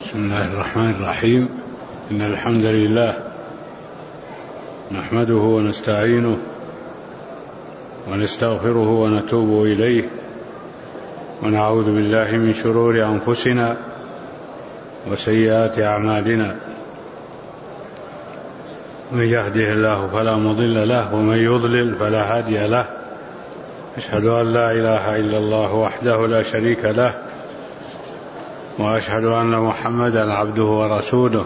بسم الله الرحمن الرحيم. إن الحمد لله نحمده ونستعينه ونستغفره ونتوب إليه ونعوذ بالله من شرور أنفسنا وسيئات أعمالنا. من يهده الله فلا مضل له ومن يضلل فلا هادي له. أشهد أن لا إله إلا الله وحده لا شريك له وأشهد أن محمدا عبده ورسوله،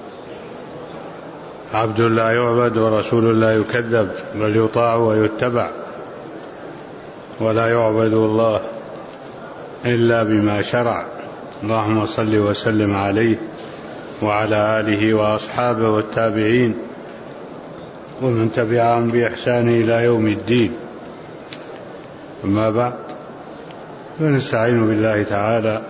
عبد لا يعبد ورسول لا يكذب، بل يطاع ويتبع، ولا يعبد الله إلا بما شرع. اللهم صل وسلم عليه وعلى آله وأصحابه والتابعين ومن تبعهم بإحسان إلى يوم الدين. أما بعد، فنستعين بالله تعالى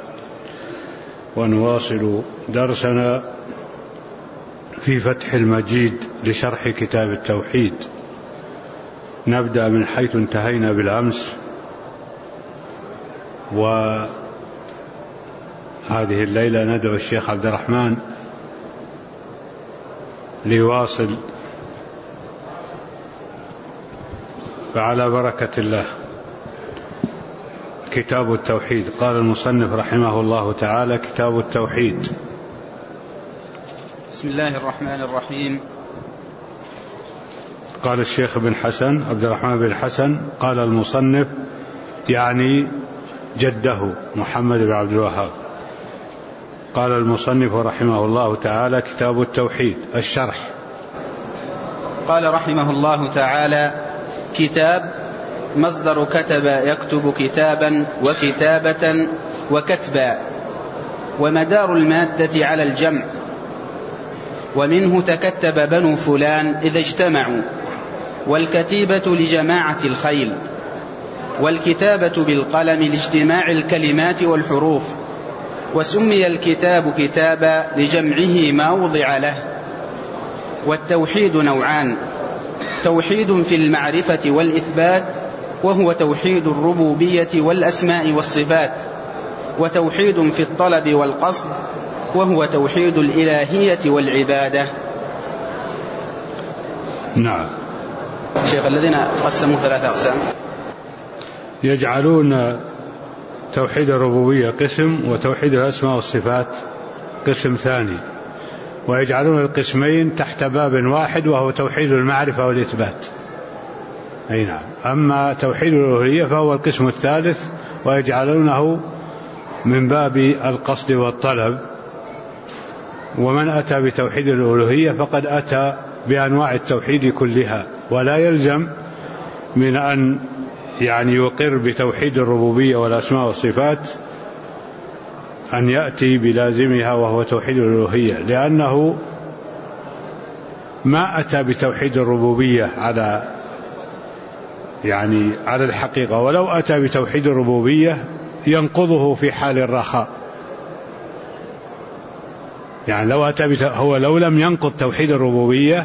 ونواصل درسنا في فتح المجيد لشرح كتاب التوحيد. نبدأ من حيث انتهينا بالأمس، وهذه الليلة ندعو الشيخ عبد الرحمن ليواصل، فعلى بركة الله. كتاب التوحيد. قال المصنف رحمه الله تعالى: كتاب التوحيد. بسم الله الرحمن الرحيم. قال الشيخ بن حسن عبد الرحمن بن حسن، قال المصنف يعني جده محمد بن عبد الوهاب. قال المصنف رحمه الله تعالى: كتاب التوحيد. الشرح. قال رحمه الله تعالى: كتاب مصدر كتب يكتب كتابا وكتابة وكتبا، ومدار المادة على الجمع، ومنه تكتب بنو فلان إذا اجتمعوا، والكتيبة لجماعة الخيل، والكتابة بالقلم لاجتماع الكلمات والحروف، وسمي الكتاب كتابا لجمعه ما وضع له. والتوحيد نوعان: توحيد في المعرفة والإثبات، وهو توحيد الربوبية والأسماء والصفات، وتوحيد في الطلب والقصد، وهو توحيد الإلهية والعبادة. نعم. شيخ، الذين قسموا 3 أقسام يجعلون توحيد الربوبية قسم، وتوحيد الأسماء والصفات قسم ثاني، ويجعلون القسمين تحت باب واحد، وهو توحيد المعرفة والإثبات. أي نعم. أما توحيد الألوهية فهو القسم الثالث، ويجعلونه من باب القصد والطلب. ومن أتى بتوحيد الألوهية فقد أتى بأنواع التوحيد كلها، ولا يلزم من أن يقر بتوحيد الربوبية والأسماء والصفات أن يأتي بلازمها وهو توحيد الألوهية، لأنه ما أتى بتوحيد الربوبية على الحقيقة، ولو أتى بتوحيد الربوبية ينقضه في حال الرخاء. لو لم ينقض توحيد الربوبية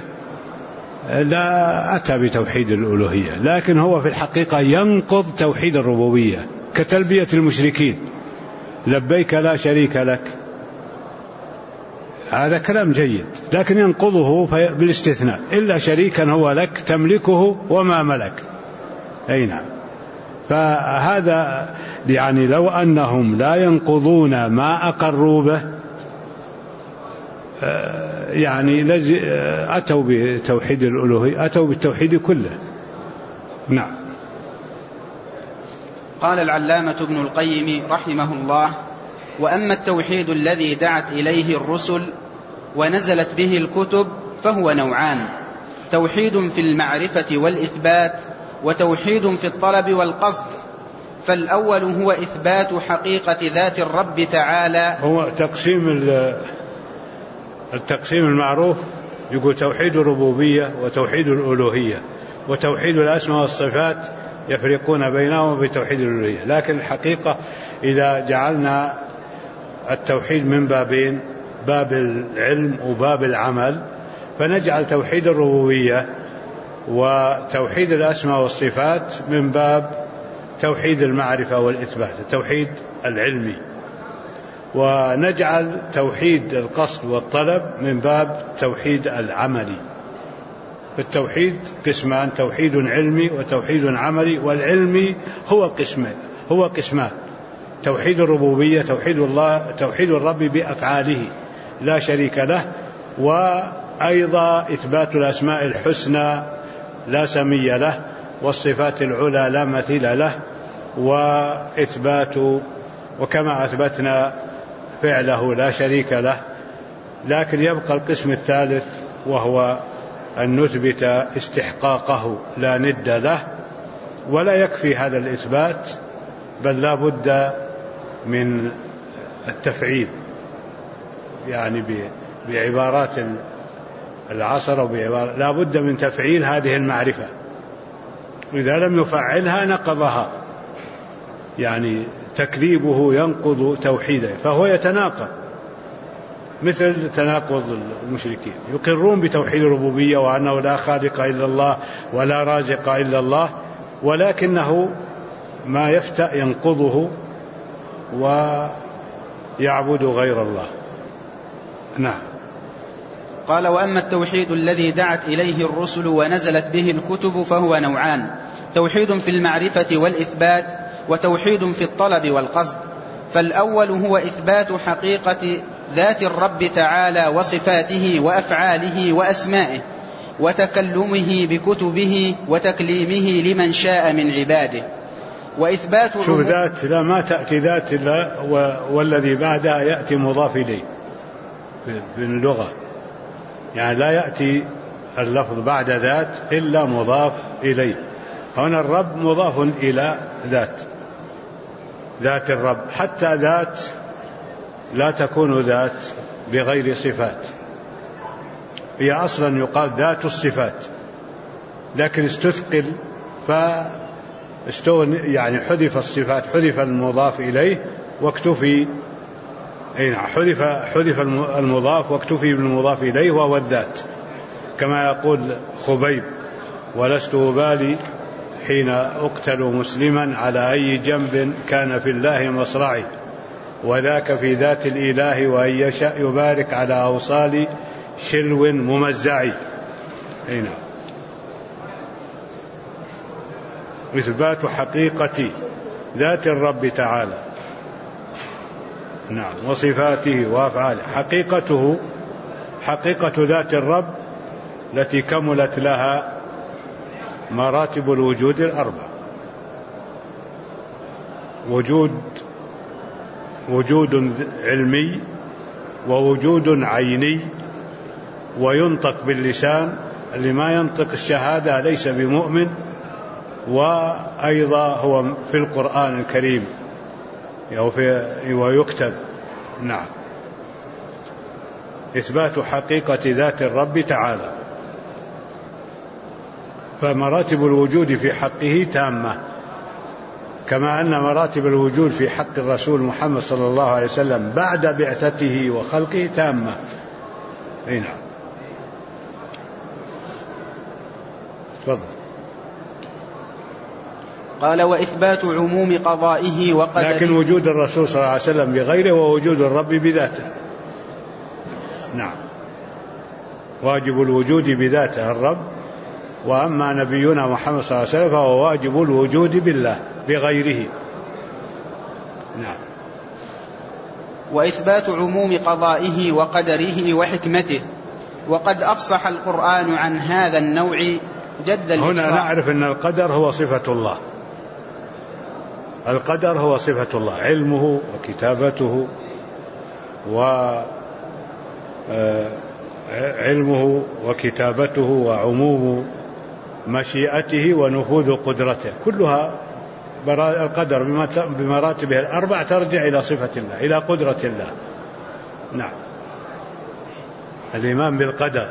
لا أتى بتوحيد الألوهية، لكن هو في الحقيقة ينقض توحيد الربوبية، كتلبية المشركين: لبيك لا شريك لك. هذا كلام جيد، لكن ينقضه بالاستثناء: إلا شريكا هو لك تملكه وما ملك. أي نعم. فهذا لو أنهم لا ينقضون ما أقروا به أتوا بتوحيد الألوهية، أتوا بالتوحيد كله. نعم. قال العلامة ابن القيم رحمه الله: وأما التوحيد الذي دعت إليه الرسل ونزلت به الكتب فهو نوعان: توحيد في المعرفة والإثبات، وتوحيد في الطلب والقصد. فالأول هو إثبات حقيقة ذات الرب تعالى. هو التقسيم المعروف، يقول توحيد الربوبية وتوحيد الألوهية، وتوحيد الأسماء والصفات يفرقون بينهم بتوحيد الألوهية. لكن الحقيقة إذا جعلنا التوحيد من بابين: باب العلم وباب العمل، فنجعل توحيد الربوبية وتوحيد الأسماء والصفات من باب توحيد المعرفة والإثبات، التوحيد العلمي. ونجعل توحيد القصد والطلب من باب توحيد العملي. التوحيد قسمان: توحيد علمي وتوحيد عملي. والعلمي هو قسمان: توحيد الربوبية، توحيد الرب بأفعاله لا شريك له، وأيضا إثبات الأسماء الحسنى لا سمي له، والصفات العلى لا مثيل له، وكما أثبتنا فعله لا شريك له. لكن يبقى القسم الثالث، وهو أن نثبت استحقاقه لا ند له. ولا يكفي هذا الإثبات، بل لا بد من التفعيل، يعني بعبارات العصر لا بد من تفعيل هذه المعرفة. إذا لم يفعلها نقضها، يعني تكذيبه ينقض توحيده، فهو يتناقض، مثل تناقض المشركين. يقرون بتوحيد الربوبية وأنه لا خالق إلا الله ولا رازق إلا الله، ولكنه ما يفتأ ينقضه ويعبد غير الله. نعم. قال: وأما التوحيد الذي دعت إليه الرسل ونزلت به الكتب فهو نوعان: توحيد في المعرفة والإثبات، وتوحيد في الطلب والقصد. فالأول هو إثبات حقيقة ذات الرب تعالى وصفاته وأفعاله وأسمائه، وتكلمه بكتبه وتكليمه لمن شاء من عباده. وإثبات شوف ذات لا ما تأتي ذات الله، والذي بعدها يأتي مضاف إليه في اللغة، يعني لا يأتي اللفظ بعد ذات إلا مضاف إليه. هنا الرب مضاف إلى ذات الرب. حتى ذات لا تكون ذات بغير صفات، هي أصلا يقال ذات الصفات، لكن استثقل يعني حذف الصفات، حذف المضاف إليه واكتفي، حذف المضاف واكتفي بالمضاف إليه وهو الذات، كما يقول خبيب: ولست أبالي حين أقتل مسلما على أي جنب كان في الله مصرعي، وذاك في ذات الإله وأن يشاء يبارك على أوصال شلو ممزعي. هنا إثبات حقيقة ذات الرب تعالى، نعم، وصفاته وأفعاله. حقيقة ذات الرب التي كملت لها مراتب الوجود الأربع: وجود علمي، ووجود عيني، وينطق باللسان، اللي ما ينطق الشهادة ليس بمؤمن، وأيضا هو في القرآن الكريم ويكتب. نعم. إثبات حقيقة ذات الرب تعالى. فمراتب الوجود في حقه تامة، كما أن مراتب الوجود في حق الرسول محمد صلى الله عليه وسلم بعد بعثته وخلقه تامة. نعم. تفضل. قال: وإثبات عموم قضائه وقدره. لكن وجود الرسول صلى الله عليه وسلم بغيره ووجود الرب بذاته. نعم. واجب الوجود بذاته الرب، وأما نبينا محمد صلى الله عليه وسلم فهو واجب الوجود بالله بغيره. نعم. وإثبات عموم قضائه وقدره وحكمته. وقد أفصح القرآن عن هذا النوع جد الإفصاح. هنا نعرف أن القدر هو صفة الله. القدر هو صفة الله، علمه وكتابته وعموم مشيئته ونفوذ قدرته، كلها القدر بمراتبه الأربع ترجع إلى صفة الله، إلى قدرة الله. نعم. الإيمان بالقدر،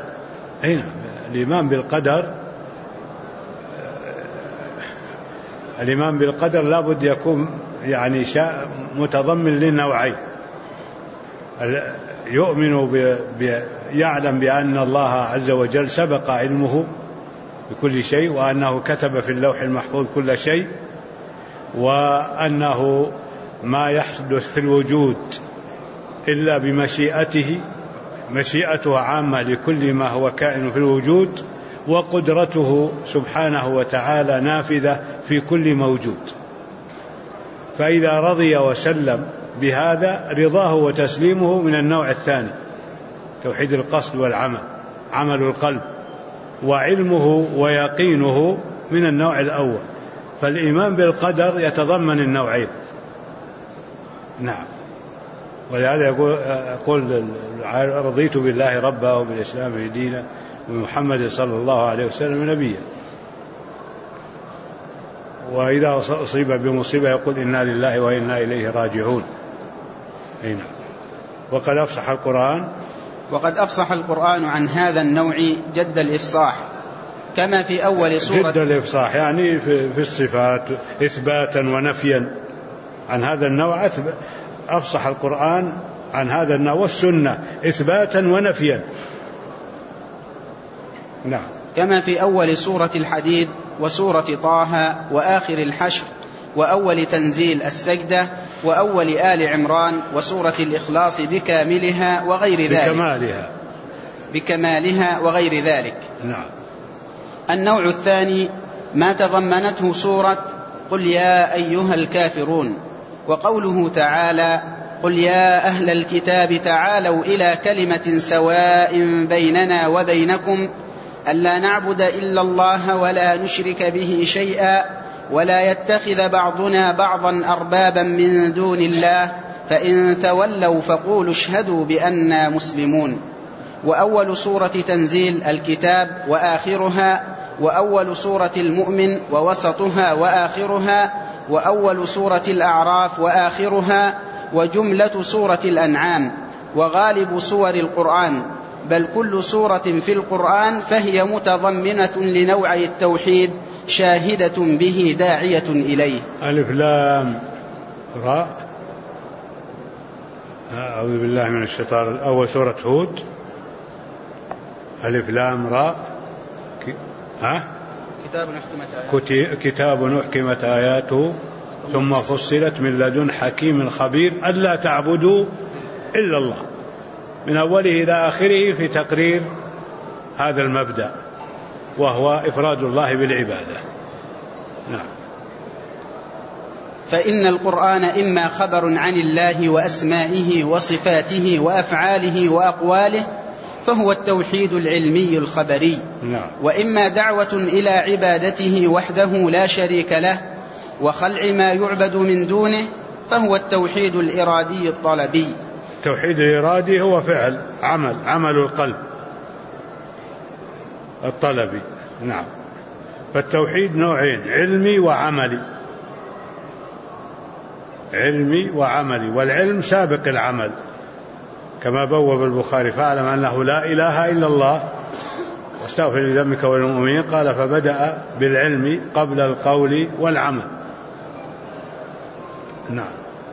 الإيمان بالقدر لا بد يكون يعني متضمن للنوعين: يؤمن يعلم بأن الله عز وجل سبق علمه بكل شيء، وأنه كتب في اللوح المحفوظ كل شيء، وأنه ما يحدث في الوجود إلا بمشيئته، مشيئته عامة لكل ما هو كائن في الوجود، وقدرته سبحانه وتعالى نافذة في كل موجود. فإذا رضي وسلم بهذا رضاه وتسليمه من النوع الثاني، توحيد القصد والعمل، عمل القلب، وعلمه ويقينه من النوع الأول. فالإيمان بالقدر يتضمن النوعين. نعم. ولهذا يقول رضيت بالله ربا وبالإسلام دينا ومحمد صلى الله عليه وسلم نبيا. وإذا أصيب بمصيبة يقول إنا لله وإنا إليه راجعون. نعم. وقد أفصح القرآن عن هذا النوع جد الإفصاح، كما في أول سورة. جد الإفصاح يعني في الصفات إثباتا ونفيا عن هذا النوع. أفصح القرآن عن هذا النوع، والسنة إثباتا ونفيا. نعم. كما في أول سورة الحديد وسورة طه وآخر الحشر وأول تنزيل السجدة وأول آل عمران وسورة الإخلاص بكاملها وغير ذلك. نعم. النوع الثاني ما تضمنته سورة قل يا أيها الكافرون، وقوله تعالى قل يا أهل الكتاب تعالوا إلى كلمة سواء بيننا وبينكم ألا نعبد إلا الله ولا نشرك به شيئا ولا يتخذ بعضنا بعضا أربابا من دون الله فإن تولوا فقولوا اشهدوا بأننا مسلمون. وأول سورة تنزيل الكتاب وآخرها، وأول سورة المؤمن ووسطها وآخرها، وأول سورة الأعراف وآخرها، وجملة سورة الأنعام، وغالب سور القرآن، بل كل سورة في القرآن فهي متضمنة لنوعي التوحيد شاهدة به داعية إليه. ألف لام راء. أعوذ بالله من الشيطان. أول سورة هود. ألف لام راء. كتاب أحكمت آياته ثم فصلت من لدن حكيم خبير ألا تعبدوا إلا الله، من أوله إلى آخره في تقرير هذا المبدأ، وهو إفراد الله بالعبادة. نعم. فإن القرآن إما خبر عن الله وأسمائه وصفاته وأفعاله وأقواله فهو التوحيد العلمي الخبري. نعم. وإما دعوة إلى عبادته وحده لا شريك له وخلع ما يعبد من دونه فهو التوحيد الإرادي الطلبي. التوحيد الإرادي هو فعل عمل القلب الطلبي. نعم. فالتوحيد نوعين، علمي وعملي، والعلم سابق العمل، كما بوب البخاري فاعلم أنه لا إله إلا الله واستغفر لذنبك وللمؤمنين، قال فبدأ بالعلم قبل القول والعمل. نعم.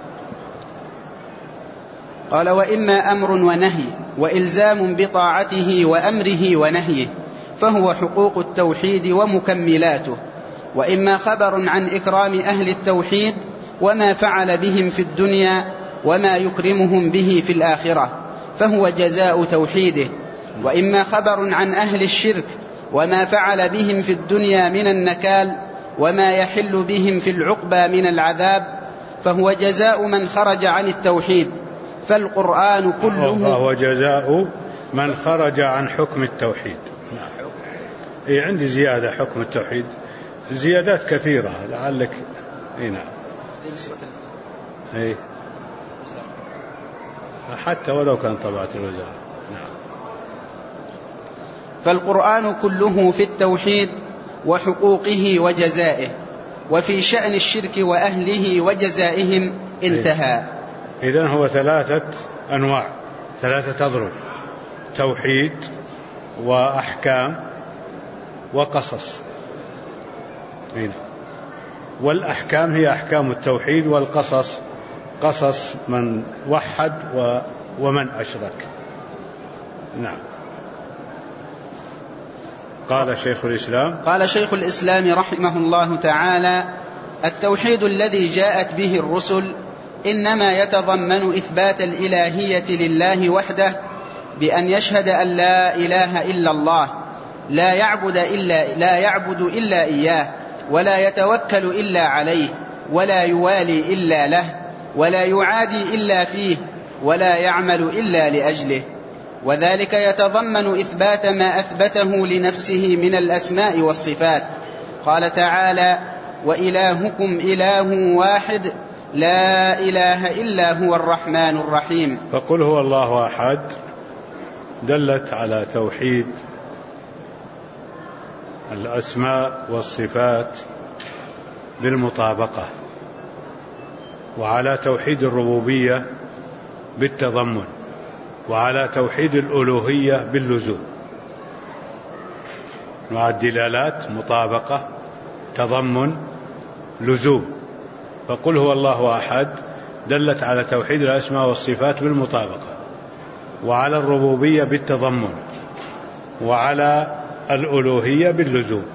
قال وإما أمر ونهي وإلزام بطاعته وأمره ونهيه فهو حقوق التوحيد ومكملاته، وإما خبر عن إكرام أهل التوحيد وما فعل بهم في الدنيا وما يكرمهم به في الآخرة فهو جزاء توحيده، وإما خبر عن أهل الشرك وما فعل بهم في الدنيا من النكال وما يحل بهم في العقبى من العذاب فهو جزاء من خرج عن التوحيد. فالقرآن كله فهو جزاء من خرج عن حكم التوحيد. نعم. عندي زيادة حكم التوحيد، زيادات كثيرة لعلك. نعم. حتى ولو كان طبعة الوزارة. نعم. فالقرآن كله في التوحيد وحقوقه وجزائه، وفي شأن الشرك وأهله وجزائهم انتهى. إذن هو 3 أنواع، 3 أضرب: توحيد وأحكام وقصص. والأحكام هي أحكام التوحيد، والقصص قصص من وحد ومن أشرك. نعم. قال شيخ الإسلام رحمه الله تعالى: التوحيد الذي جاءت به الرسل إنما يتضمن إثبات الإلهية لله وحده بأن يشهد أن لا إله إلا الله، لا يعبد إلا إياه، ولا يتوكل إلا عليه، ولا يوالي إلا له، ولا يعادي إلا فيه، ولا يعمل إلا لأجله. وذلك يتضمن إثبات ما أثبته لنفسه من الأسماء والصفات. قال تعالى: وإلهكم إله واحد لا إله إلا هو الرحمن الرحيم. فقل هو الله أحد دلت على توحيد الأسماء والصفات بالمطابقة، وعلى توحيد الربوبية بالتضمن، وعلى توحيد الألوهية باللزوم. مع الدلالات مطابقة، تضمن، لزوم. فقل هو الله أحد دلت على توحيد الأسماء والصفات بالمطابقة، وعلى الربوبية بالتضمن، وعلى الألوهية باللزوم.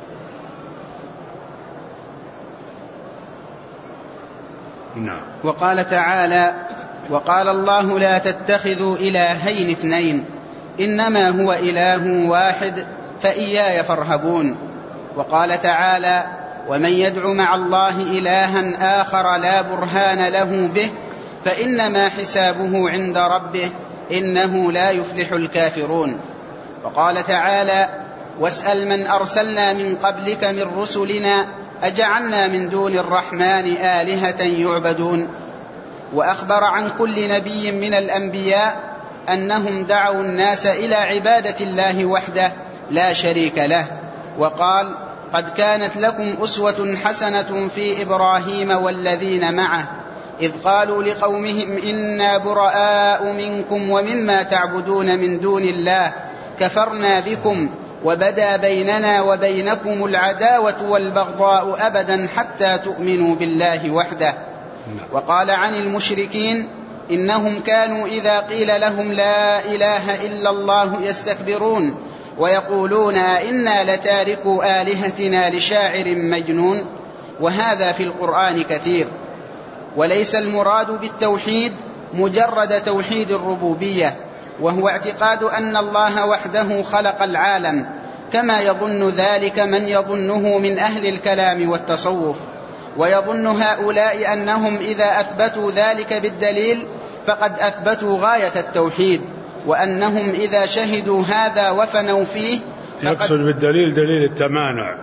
نعم. وقال تعالى: وقال الله لا تتخذوا إلهين اثنين إنما هو إله واحد فإياي فارهبون. وقال تعالى: ومن يدع مع الله إلها آخر لا برهان له به فإنما حسابه عند ربه إنه لا يفلح الكافرون. وقال تعالى: واسأل من أرسلنا من قبلك من رسلنا أجعلنا من دون الرحمن آلهة يعبدون. وأخبر عن كل نبي من الأنبياء أنهم دعوا الناس إلى عبادة الله وحده لا شريك له. وقال: قد كانت لكم أسوة حسنة في إبراهيم والذين معه إذ قالوا لقومهم إنا براء منكم ومما تعبدون من دون الله كفرنا بكم وبدا بيننا وبينكم العداوة والبغضاء أبدا حتى تؤمنوا بالله وحده. وقال عن المشركين إنهم كانوا إذا قيل لهم لا إله إلا الله يستكبرون ويقولون إنا لتاركوا آلهتنا لشاعر مجنون. وهذا في القرآن كثير. وليس المراد بالتوحيد مجرد توحيد الربوبية، وهو اعتقاد أن الله وحده خلق العالم، كما يظن ذلك من يظنه من أهل الكلام والتصوف. ويظن هؤلاء أنهم إذا أثبتوا ذلك بالدليل فقد أثبتوا غاية التوحيد، وأنهم إذا شهدوا هذا وفنوا فيه يقصد بالدليل دليل التمانع،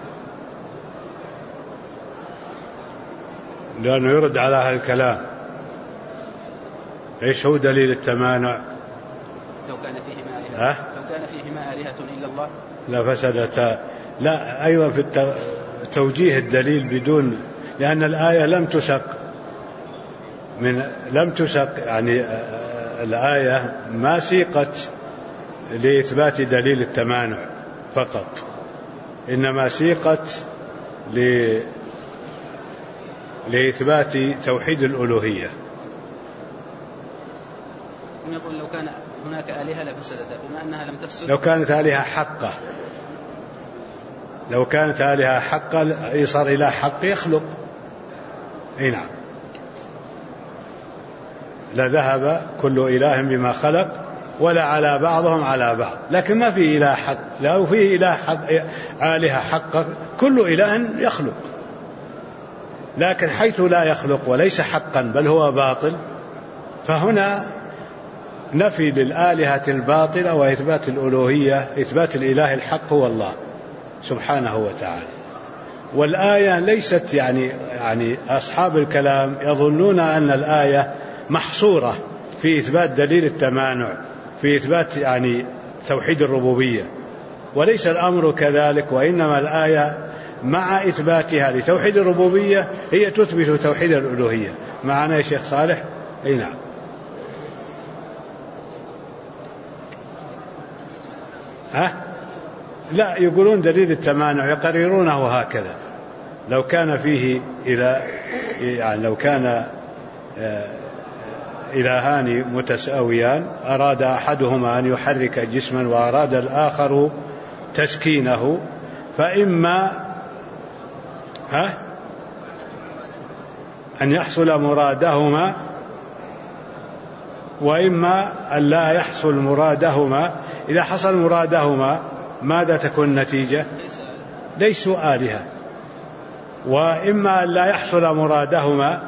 لأنه يرد على أهل الكلام. إيش هو دليل التمانع؟ لو كان فيهما آلهة إلا الله لفسدتا. لا، أيضا في توجيه الدليل بدون، لأن الآية لم تسق يعني الآية ما سيقت لإثبات دليل التمانع فقط، إنما سيقت لإثبات توحيد الألوهية. يقول لو كان هناك آلهة لفسدتا، بما أنها لم تفسد. لو كانت آلهة حقة يصار إلى حق يخلق. نعم، لذهب كل إله بما خلق ولا على بعضهم على بعض. لكن ما في إله حق. لو فيه آلهة حقة كل إله يخلق، لكن حيث لا يخلق وليس حقا بل هو باطل، فهنا نفي للآلهة الباطلة وإثبات الألوهية، إثبات الإله الحق هو الله سبحانه وتعالى. والآية ليست يعني أصحاب الكلام يظنون أن الآية محصورة في إثبات دليل التمانع، في إثبات يعني توحيد الربوبية، وليس الأمر كذلك. وإنما الآية مع إثباتها لتوحيد الربوبية هي تثبت توحيد الألوهية. معنا يا شيخ صالح؟ أي نعم. لا، يقولون دليل التمانع يقررونه هكذا. لو كان فيه لو كان إلهان متساويان أراد أحدهما أن يحرك جسما وأراد الآخر تسكينه، فإما أن يحصل مرادهما وإما أن لا يحصل مرادهما. إذا حصل مرادهما ماذا تكون النتيجة؟ ليسوا آلهة. وإما أن لا يحصل مرادهما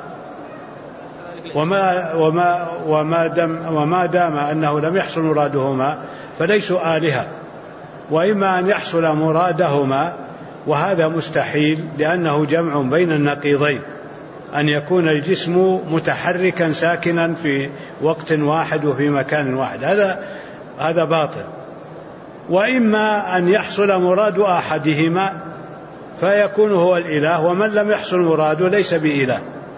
وما دام أنه لم يحصل مرادهما فليسوا آلهة. وإما أن يحصل مرادهما، وهذا مستحيل لأنه جمع بين النقيضين، أن يكون الجسم متحركا ساكنا في وقت واحد وفي مكان واحد، هذا باطل. وإما أن يحصل مراد أحدهما فيكون هو الإله، ومن لم يحصل مراده ليس بإله.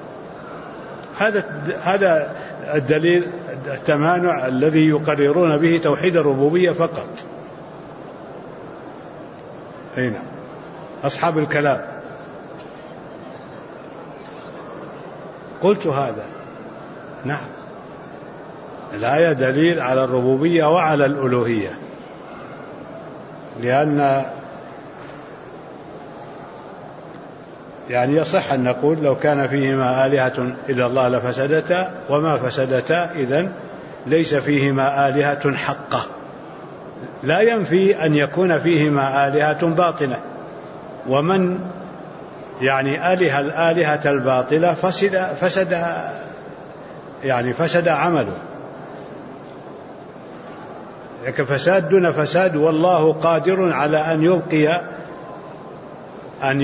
هذا الدليل التمانع الذي يقررون به توحيد الربوبية فقط. هنا أصحاب الكلام قلت هذا. نعم، الآية دليل على الربوبية وعلى الألوهية، لأن يعني يصح أن نقول لو كان فيهما آلهة إلا الله لفسدتا، وما فسدتا إذن ليس فيهما آلهة حقة. لا ينفي أن يكون فيهما آلهة باطلة، ومن يعني آله الآلهة الباطلة فسد عمله، لكن فساد دون فساد، والله قادر على أن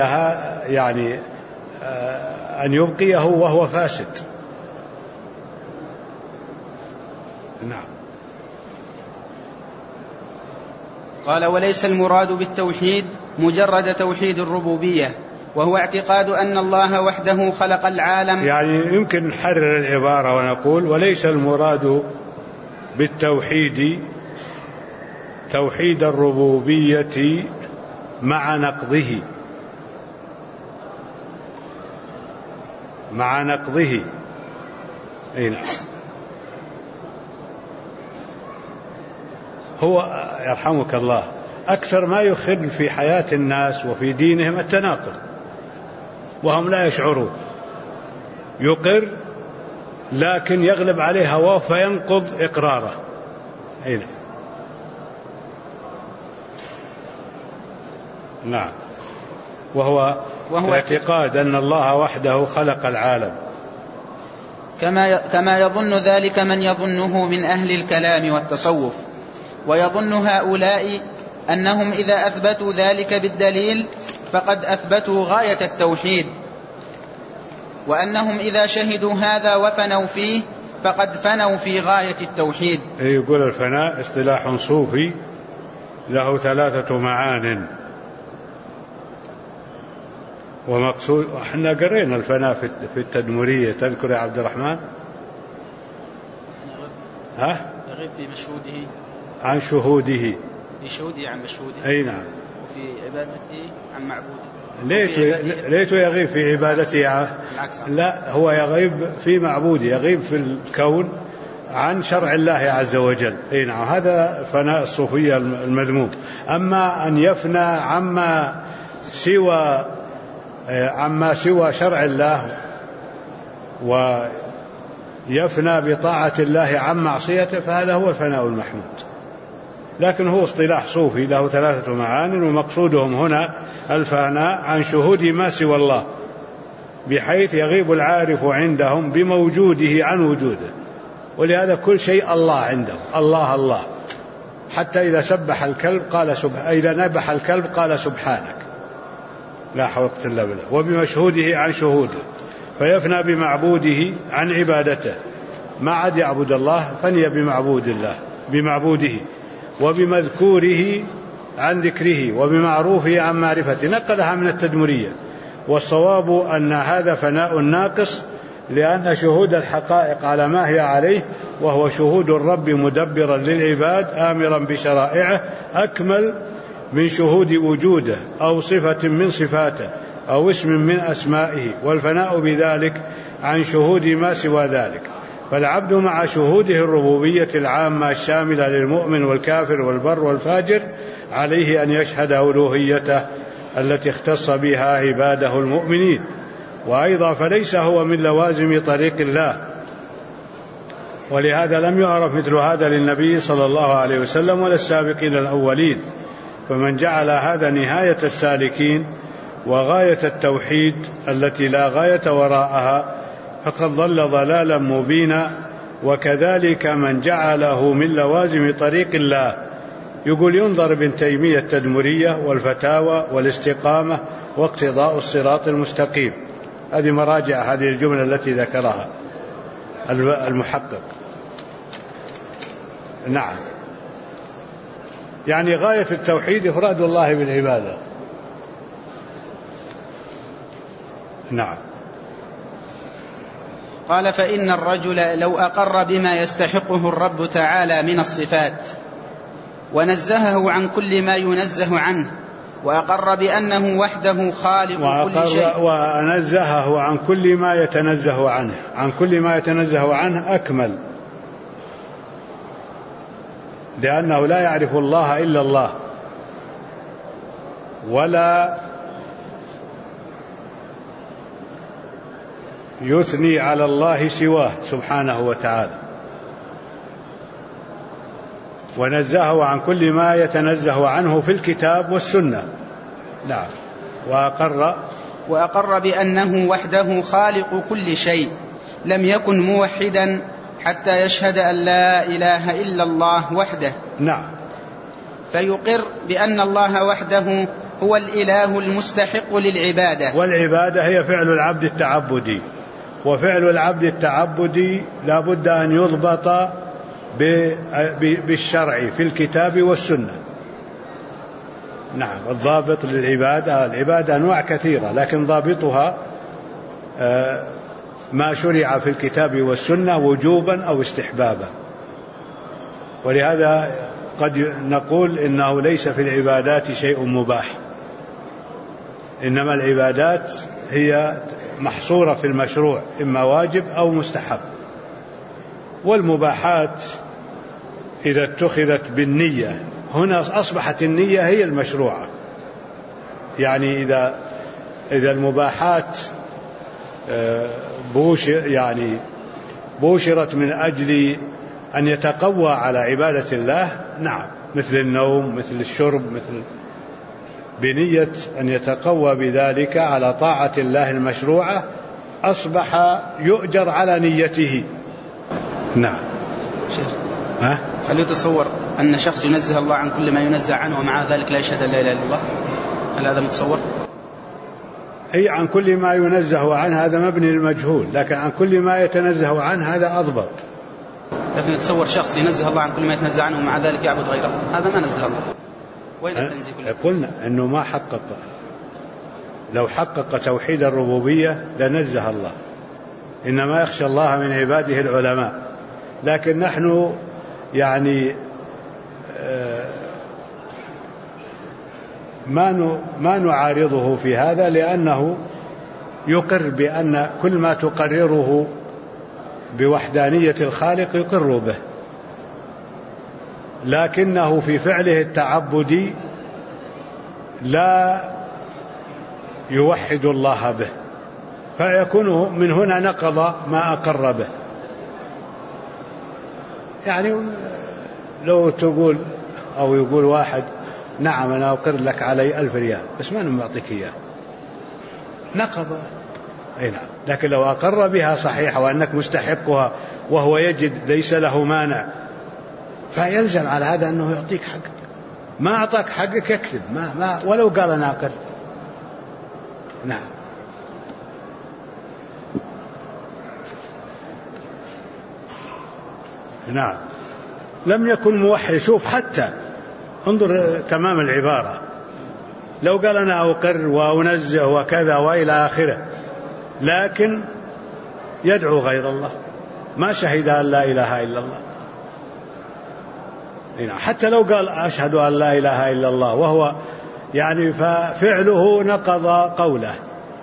يبقيه وهو فاسد. نعم. قال: وليس المراد بالتوحيد مجرد توحيد الربوبية، وهو اعتقاد أن الله وحده خلق العالم. يعني يمكن نحرر العبارة ونقول: وليس المراد بالتوحيد توحيد الربوبية مع نقضه. أي نعم. هو يرحمك الله أكثر ما يخل في حياة الناس وفي دينهم التناقض، وهم لا يشعرون. يقر لكن يغلب عليه هواه فينقض إقراره. أي نعم. وهو اعتقاد أن الله وحده خلق العالم، كما يظن ذلك من يظنه من أهل الكلام والتصوف. ويظن هؤلاء أنهم إذا أثبتوا ذلك بالدليل فقد أثبتوا غاية التوحيد، وأنهم إذا شهدوا هذا وفنوا فيه فقد فنوا في غاية التوحيد. يقول الفناء اصطلاح صوفي له 3 معان، ومقصود احنا قرينا الفناء في التدمرية، تذكر يا عبد الرحمن؟ يغيب في مشهوده عن شهوده، في شهوده عن مشهوده. أي نعم. وفي عبادته عن معبوده. ليته يغيب في عبادته، لا، هو يغيب في معبوده، يغيب في الكون عن شرع الله عز وجل. أي نعم، هذا فناء الصوفية المذموم. أما أن يفنى عما سوى شرع الله ويفنى بطاعة الله عن معصيته فهذا هو الفناء المحمود. لكن هو اصطلاح صوفي له 3 معان، ومقصودهم هنا الفناء عن شهود ما سوى الله، بحيث يغيب العارف عندهم بموجوده عن وجوده. ولهذا كل شيء الله عندهم، الله. حتى إذا سبح الكلب إذا نبح الكلب قال سبحانك، لا حول إلا بالله. وبمشهوده عن شهوده، فيفنى بمعبوده عن عبادته، ما عاد يعبد الله فني بمعبوده، وبمذكوره عن ذكره، وبمعروفه عن معرفته. نقلها من التدمرية. والصواب أن هذا فناء ناقص، لأن شهود الحقائق على ما هي عليه، وهو شهود الرب مدبرا للعباد آمرا بشرائعه، أكمل من شهود وجوده أو صفة من صفاته أو اسم من أسمائه، والفناء بذلك عن شهود ما سوى ذلك. فالعبد مع شهوده الربوبية العامة الشاملة للمؤمن والكافر والبر والفاجر عليه أن يشهد ألوهيته التي اختص بها عباده المؤمنين، وأيضا فليس هو من لوازم طريق الله، ولهذا لم يعرف مثل هذا للنبي صلى الله عليه وسلم ولا السابقين الأولين. فمن جعل هذا نهاية السالكين وغاية التوحيد التي لا غاية وراءها فقد ضل ضلالا مبينا. وكذلك من جعله من لوازم طريق الله، يقول ينظر ابن تيمية التدمرية والفتاوى والاستقامة واقتضاء الصراط المستقيم، هذه مراجع هذه الجملة التي ذكرها المحقق. نعم، يعني غاية التوحيد إفراد الله بالعبادة. نعم. قال: فإن الرجل لو أقر بما يستحقه الرب تعالى من الصفات ونزهه عن كل ما ينزه عنه، وأقر بأنه وحده خالق كل شيء، ونزهه عن كل ما يتنزه عنه، عن كل ما يتنزه عنه أكمل، لأنه لا يعرف الله إلا الله ولا يثني على الله سواه سبحانه وتعالى، ونزهه عن كل ما يتنزه عنه في الكتاب والسنة. نعم. وأقر بأنه وحده خالق كل شيء، لم يكن موحدا حتى يشهد أن لا إله إلا الله وحده. نعم. فيقر بأن الله وحده هو الإله المستحق للعبادة، والعبادة هي فعل العبد التعبدي، وفعل العبد التعبدي لا بد أن يضبط بالشرع في الكتاب والسنة. نعم. الضابط للعبادة، العبادة أنواع كثيرة، لكن ضابطها ما شرع في الكتاب والسنة وجوبا أو استحبابا. ولهذا قد نقول إنه ليس في العبادات شيء مباح، إنما العبادات هي محصورة في المشروع، إما واجب أو مستحب. والمباحات إذا اتخذت بالنية، هنا أصبحت النية هي المشروعة. يعني إذا المباحات بوشرت من أجل أن يتقوى على عبادة الله، نعم، مثل النوم، مثل الشرب، مثل بنية أن يتقوى بذلك على طاعة الله المشروعة، أصبح يؤجر على نيته. نعم. شيخ، هل يتصور أن شخص ينزه الله عن كل ما ينزه عنه ومع ذلك لا يشهد أن لا إله إلا الله؟ هل هذا متصور؟ أي عن كل ما ينزه عنه هذا مبني للمجهول، لكن عن كل ما يتنزه عنه هذا أضبط. لكن يتصور شخص ينزه الله عن كل ما يتنزه عنه ومع ذلك يعبد غيره، هذا ما نزه الله. وين التنزيه كله؟ قلنا أنه ما حقق، لو حقق توحيد الربوبية لنزه الله، إنما يخشى الله من عباده العلماء. لكن نحن يعني ما نعارضه في هذا، لأنه يقر بأن كل ما تقرره بوحدانية الخالق يقر به، لكنه في فعله التعبدي لا يوحد الله به، فيكون من هنا نقض ما أقر به. يعني لو تقول أو يقول واحد نعم أنا أقر لك علي 1000 ريال بس ما نعطيك إياه، نقض. أي نعم. لكن لو أقر بها صحيحة وأنك مستحقها وهو يجد ليس له مانع، فيلزم على هذا أنه يعطيك حقك. ما أعطاك حقك يكذب، ما ولو قال أنا أقر. نعم. نعم. لم يكن موحد. شوف حتى انظر تمام العبارة، لو قال أنا أقر وأنزه وكذا وإلى آخره، لكن يدعو غير الله، ما شهد أن لا إله إلا الله. حتى لو قال أشهد أن لا إله إلا الله وهو يعني ففعله نقض قوله،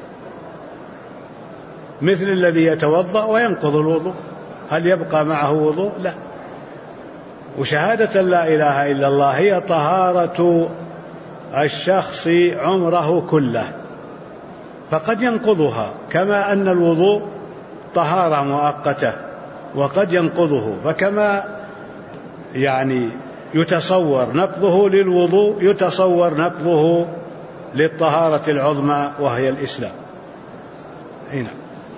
مثل الذي يتوضأ وينقض الوضوء، هل يبقى معه وضوء؟ لا. وشهادة لا إله إلا الله هي طهارة الشخص عمره كله، فقد ينقضها، كما أن الوضوء طهارة مؤقتة وقد ينقضه، فكما يعني يتصور نقضه للوضوء يتصور نقضه للطهارة العظمى وهي الإسلام. هنا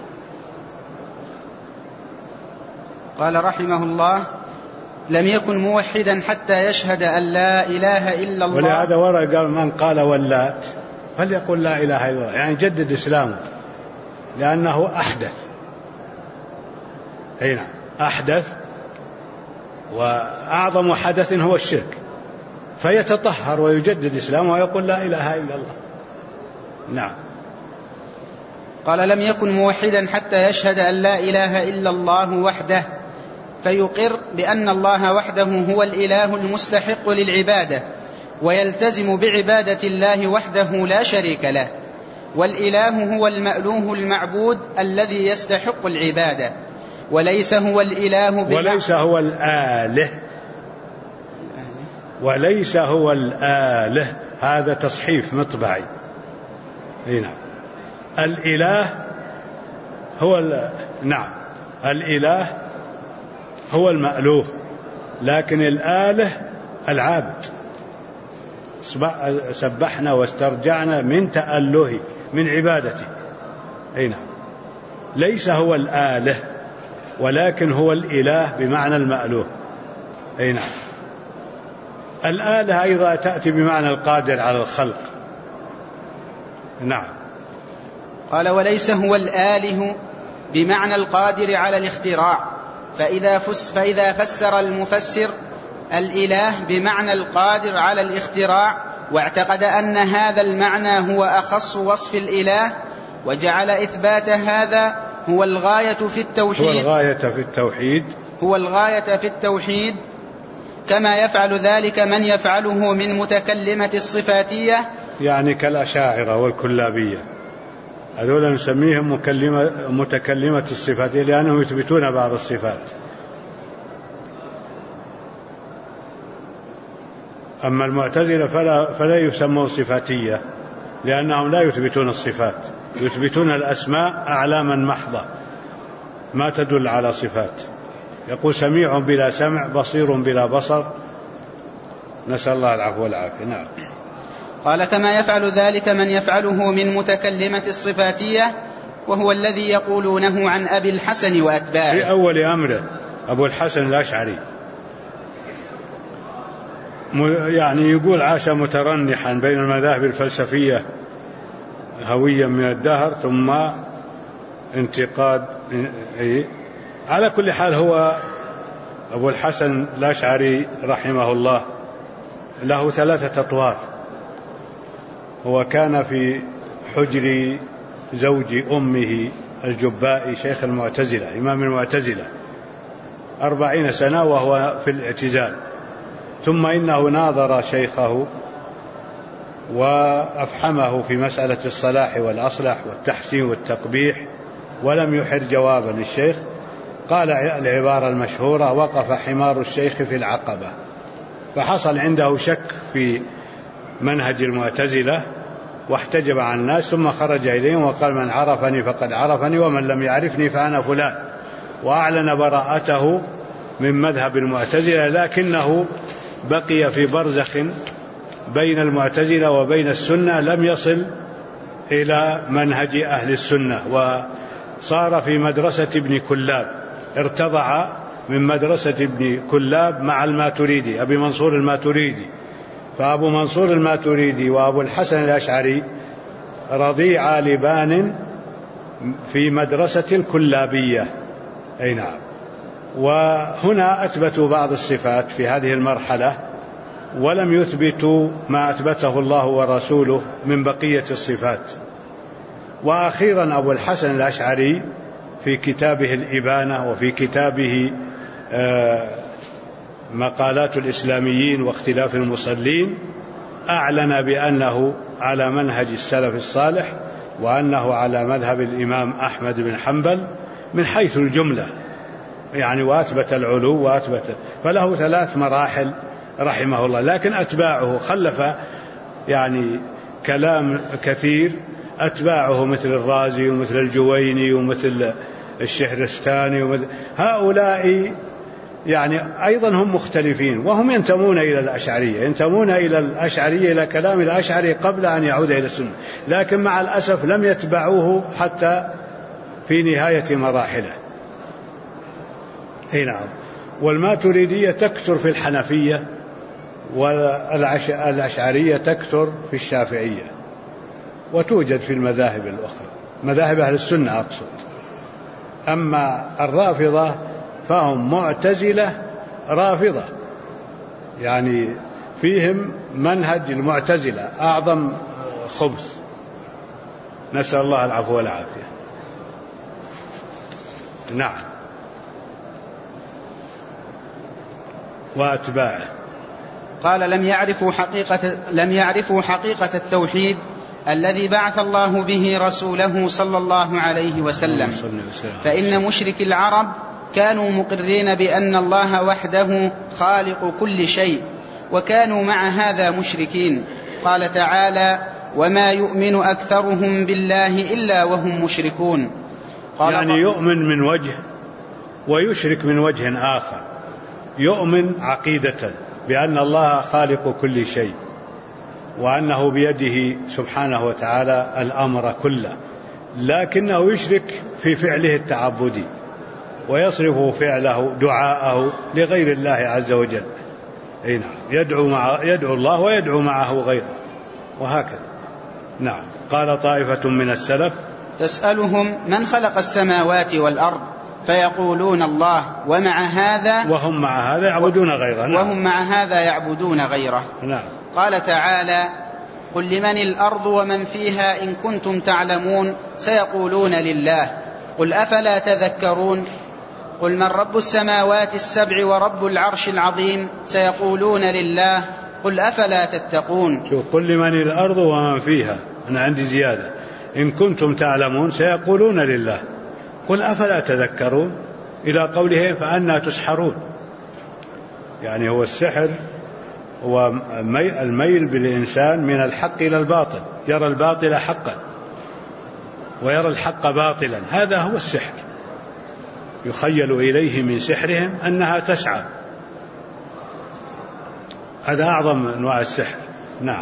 قال رحمه الله: لم يكن موحدا حتى يشهد أن لا إله إلا الله. ولهذا ورد قال: من قال ولات فليقل لا إله إلا الله، يعني جدد إسلامه، لأنه أحدث. هنا أحدث، وأعظم حدث هو الشرك، فيتطهر ويجدد إسلامه ويقول لا إله إلا الله. نعم. قال: لم يكن موحدا حتى يشهد أن لا إله إلا الله وحده، فيقر بأن الله وحده هو الإله المستحق للعبادة، ويلتزم بعبادة الله وحده لا شريك له، والإله هو المألوه المعبود الذي يستحق العبادة، وليس هو الإله وليس هو الآله، وليس هو الآله، هذا تصحيف مطبعي. هنا الإله هو نعم، الإله هو المألوه، لكن الآله العابد. سبحنا واسترجعنا من تأله، من عبادته. هنا ليس هو الآله، ولكن هو الإله بمعنى المألوه. هنا الآله أيضا تأتي بمعنى القادر على الخلق. نعم. قال: وليس هو الآله بمعنى القادر على الاختراع، فإذا فسر المفسر الإله بمعنى القادر على الاختراع، واعتقد أن هذا المعنى هو أخص وصف الإله، وجعل إثبات هذا هو الغاية في التوحيد، كما يفعل ذلك من يفعله من متكلمة الصفاتية، يعني كالأشاعرة والكلابية، هذول نسميهم متكلمة الصفاتية، لأنهم يثبتون بعض الصفات. أما المعتزلة فلا يسمون صفاتية، لأنهم لا يثبتون الصفات، يثبتون الأسماء أعلاما محضة ما تدل على صفات. يقول: سميع بلا سمع، بصير بلا بصر، نسأل الله العفو والعافية. نعم. قال: كما يفعل ذلك من يفعله من متكلمة الصفاتية، وهو الذي يقولونه عن أبي الحسن وأتباعه. في أول أمره أبو الحسن الأشعري، يعني يقول: عاش مترنحا بين المذاهب الفلسفية هويا من الدهر، ثم انتقاد. على كل حال، هو أبو الحسن الأشعري رحمه الله له 3 أطوار. هو كان في حجر زوج أمه الجبائي شيخ المعتزلة، إمام المعتزلة، 40 سنة وهو في الاعتزال، ثم إنه ناظر شيخه وأفحمه في مسألة الصلاح والأصلح والتحسين والتقبيح، ولم يحر جوابا للشيخ. قال العبارة المشهورة: وقف حمار الشيخ في العقبة. فحصل عنده شك في منهج المعتزلة واحتجب عن الناس، ثم خرج إليهم وقال: من عرفني فقد عرفني، ومن لم يعرفني فأنا فلان، وأعلن براءته من مذهب المعتزلة، لكنه بقي في برزخ بين المعتزلة وبين السنة، لم يصل إلى منهج أهل السنة، وصار في مدرسة ابن كلاب، ارتضع من مدرسة ابن كلاب مع الماتريدي، أبي منصور الماتريدي. فأبو منصور الماتريدي وأبو الحسن الأشعري رضيع لبان في مدرسة الكلابية. أي نعم. وهنا أثبتوا بعض الصفات في هذه المرحلة، ولم يثبتوا ما أثبته الله ورسوله من بقية الصفات. وأخيرا أبو الحسن الأشعري في كتابه الإبانة، وفي كتابه مقالات الإسلاميين واختلاف المصلين، أعلن بأنه على منهج السلف الصالح، وأنه على مذهب الإمام أحمد بن حنبل من حيث الجملة، يعني وأثبت العلو وأثبت، فله 3 مراحل رحمه الله. لكن أتباعه خلف يعني كلام كثير أتباعه مثل الرازي ومثل الجويني ومثل الشهرستاني هؤلاء يعني أيضا هم مختلفين، وهم ينتمون إلى الأشعرية، ينتمون إلى الأشعرية، إلى كلام الأشعري قبل أن يعود إلى السنة، لكن مع الأسف لم يتبعوه حتى في نهاية مراحله. نعم. والماتريدية تكثر في الحنفية، والأشعرية تكثر في الشافعية، وتوجد في المذاهب الأخرى، مذاهب أهل السنة أقصد. أما الرافضة فهم معتزلة رافضة، يعني فيهم منهج المعتزلة أعظم خبث، نسأل الله العفو والعافية. نعم. وأتباعه قال لم يعرفوا حقيقة التوحيد الذي بعث الله به رسوله صلى الله عليه وسلم، فإن مشرك العرب كانوا مقرين بأن الله وحده خالق كل شيء، وكانوا مع هذا مشركين. قال تعالى: وما يؤمن أكثرهم بالله إلا وهم مشركون. يعني يؤمن من وجه ويشرك من وجه آخر. يؤمن عقيدة بأن الله خالق كل شيء، وأنه بيده سبحانه وتعالى الأمر كله، لكنه يشرك في فعله التعبدي، ويصرف فعله دعاءه لغير الله عز وجل. نعم. يدعو الله ويدعو معه غيره، وهكذا. نعم. قال طائفة من السلف: تسألهم من خلق السماوات والأرض فيقولون الله، وهم مع هذا يعبدون غيره. نعم. قال تعالى: قل لمن الأرض ومن فيها إن كنتم تعلمون سيقولون لله، قل أفلا تذكرون. قل من رب السماوات السبع ورب العرش العظيم سيقولون لله، قل أفلا تتقون. قل لمن الأرض ومن فيها، أنا عندي زيادة، إن كنتم تعلمون سيقولون لله، قل أفلا تذكرون، إلى قوله فأنى تسحرون. يعني هو السحر هو الميل بالإنسان من الحق إلى الباطل، يرى الباطل حقا ويرى الحق باطلا، هذا هو السحر. يخيل إليه من سحرهم أنها تسعى، هذا أعظم أنواع السحر. نعم.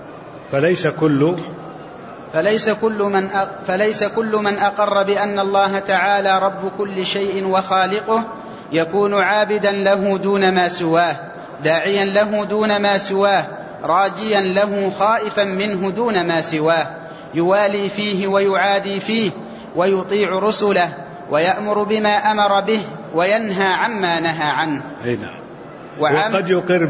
فليس كل من أقر بأن الله تعالى رب كل شيء وخالقه يكون عابدا له دون ما سواه، داعيا له دون ما سواه، راجيا له خائفا منه دون ما سواه، يوالي فيه ويعادي فيه، ويطيع رسله، ويأمر بما أمر به، وينهى عما نهى عنه. وقد يقر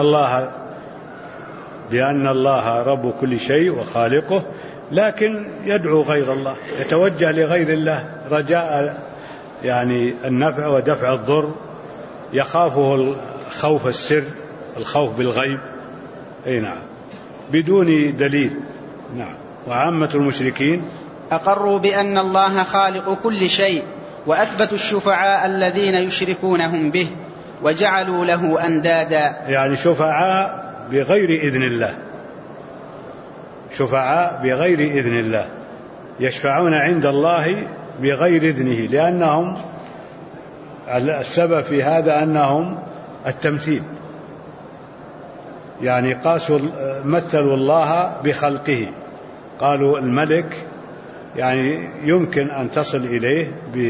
بأن الله رب كل شيء وخالقه، لكن يدعو غير الله، يتوجه لغير الله رجاء يعني النفع ودفع الضر، يخافه خوف السر، الخوف بالغيب. نعم. بدون دليل. نعم. وعامة المشركين أقروا بأن الله خالق كل شيء، وأثبتوا الشفعاء الذين يشركونهم به، وجعلوا له أندادا، يعني شفعاء بغير إذن الله، شفعاء بغير إذن الله، يشفعون عند الله بغير إذنه، لأنهم السبب في هذا أنهم التمثيل، يعني مثلوا الله بخلقه، قالوا الملك يعني يمكن أن تصل إليه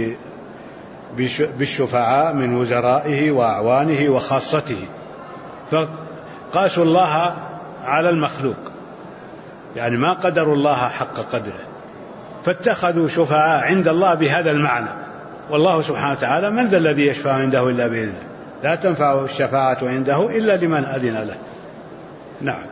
بالشفعاء من وزرائه وأعوانه وخاصته، فقاسوا الله على المخلوق، يعني ما قدروا الله حق قدره، فاتخذوا شفعاء عند الله بهذا المعنى. والله سبحانه وتعالى من ذا الذي يشفع عنده إلا بإذنه، لا تنفع الشفاعة عنده إلا لمن أذن له. نعم.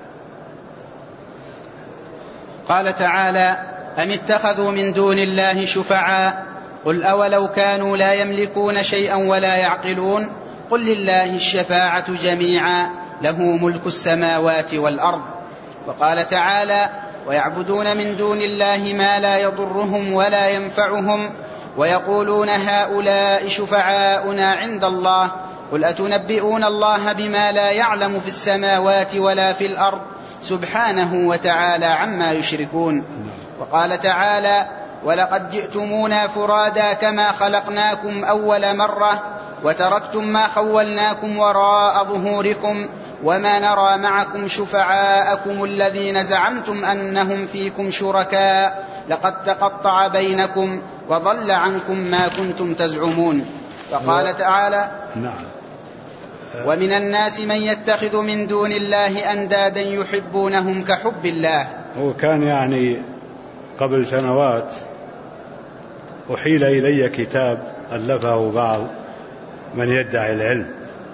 قال تعالى: أم اتخذوا من دون الله شفعاء قل أولو كانوا لا يملكون شيئا ولا يعقلون قل لله الشفاعة جميعا له ملك السماوات والأرض. وقال تعالى: ويعبدون من دون الله ما لا يضرهم ولا ينفعهم ويقولون هؤلاء شفعاؤنا عند الله قل أتنبئون الله بما لا يعلم في السماوات ولا في الأرض سبحانه وتعالى عما يشركون. وقال تعالى: ولقد جئتمونا فرادا كما خلقناكم أول مرة وتركتم ما خولناكم وراء ظهوركم وما نرى معكم شفعاءكم الذين زعمتم أنهم فيكم شركاء لقد تقطع بينكم وضل عنكم ما كنتم تزعمون. وقال تعالى: ومن الناس من يتخذ من دون الله أندادا يحبونهم كحب الله. هو كان يعني قبل سنوات أحيل إلي كتاب ألفه بعض من يدعي العلم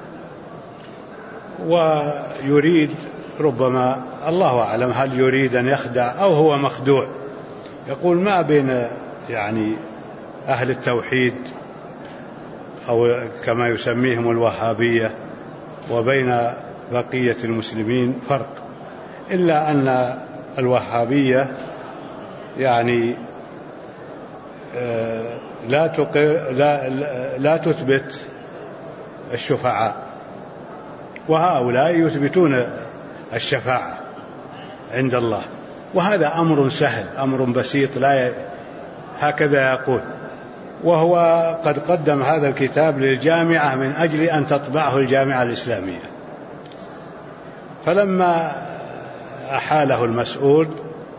ويريد، ربما الله أعلم هل يريد أن يخدع أو هو مخدوع، يقول ما بين يعني أهل التوحيد أو كما يسميهم الوهابية وبين بقية المسلمين فرق، إلا أن الوهابية يعني لا تثبت الشفعاء، وهؤلاء يثبتون الشفاعة عند الله، وهذا أمر سهل، أمر بسيط، لا هكذا يقول. وهو قد قدم هذا الكتاب للجامعة من أجل أن تطبعه الجامعة الإسلامية، فلما أحاله المسؤول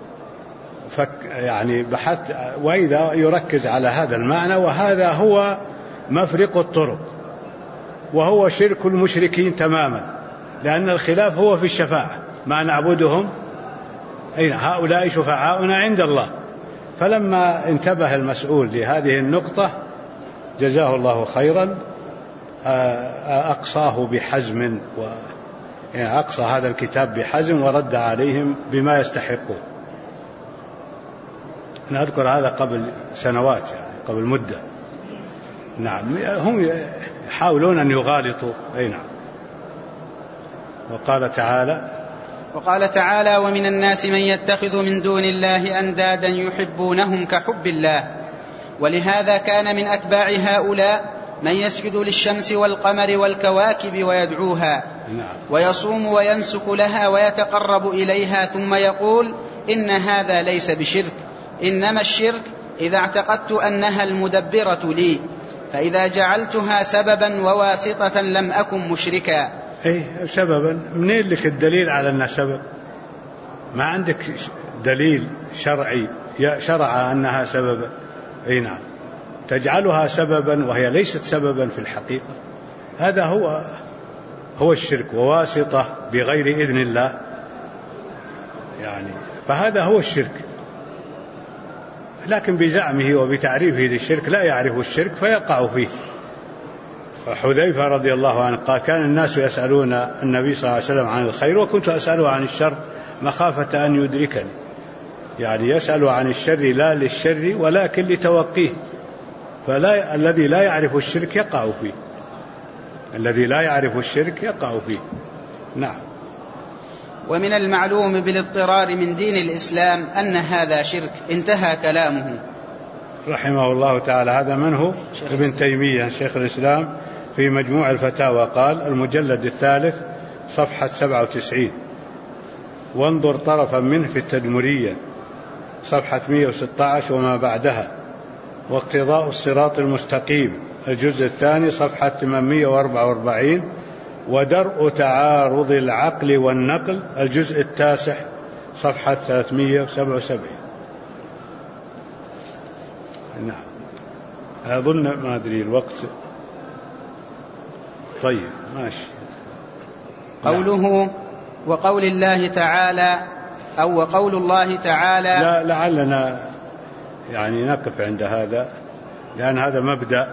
يعني بحث، وإذا يركز على هذا المعنى، وهذا هو مفرق الطرق وهو شرك المشركين تماما، لأن الخلاف هو في الشفاعة، ما نعبدهم أين هؤلاء شفعاؤنا عند الله. فلما انتبه المسؤول لهذه النقطة جزاه الله خيرا أقصاه بحزم، يعني أقصى هذا الكتاب بحزم ورد عليهم بما يستحقون. أنا أذكر هذا قبل سنوات، يعني قبل مدة. نعم، هم يحاولون أن يغالطوا. أي نعم. وقال تعالى: ومن الناس من يتخذ من دون الله أندادا يحبونهم كحب الله. ولهذا كان من أتباع هؤلاء من يسجد للشمس والقمر والكواكب ويدعوها، ويصوم وينسك لها ويتقرب إليها، ثم يقول: إن هذا ليس بشرك، إنما الشرك إذا اعتقدت أنها المدبرة لي، فإذا جعلتها سببا وواسطة لم أكن مشركا. سببا، منين لك الدليل على أنها سبب؟ ما عندك دليل شرعي شرع أنها سببا. نعم، تجعلها سببا وهي ليست سببا في الحقيقة، هذا هو الشرك، وواسطة بغير إذن الله، يعني فهذا هو الشرك. لكن بزعمه وبتعريفه للشرك لا يعرف الشرك فيقع فيه. حذيفة رضي الله عنه قال: كان الناس يسألون النبي صلى الله عليه وسلم عن الخير وكنت أسأله عن الشر مخافة أن يدركني، يعني يسأل عن الشر لا للشر ولكن لتوقيه. فالذي لا يعرف الشرك يقع فيه، الذي لا يعرف الشرك يقع فيه. نعم. ومن المعلوم بالاضطرار من دين الإسلام أن هذا شرك. انتهى كلامه رحمه الله تعالى. هذا منه ابن تيمية شيخ الإسلام في مجموع الفتاوى، قال المجلد 3 صفحة 97، وانظر طرفا منه في التدمرية صفحة 116 وما بعدها، واقتضاء الصراط المستقيم الجزء 2 صفحة 844، ودرء تعارض العقل والنقل الجزء 9 صفحة 377. نعم، أظن ما أدري الوقت. طيب ماشي. قوله وقول الله تعالى أو وقول الله تعالى، لا لعلنا يعني نقف عند هذا، لأن هذا مبدأ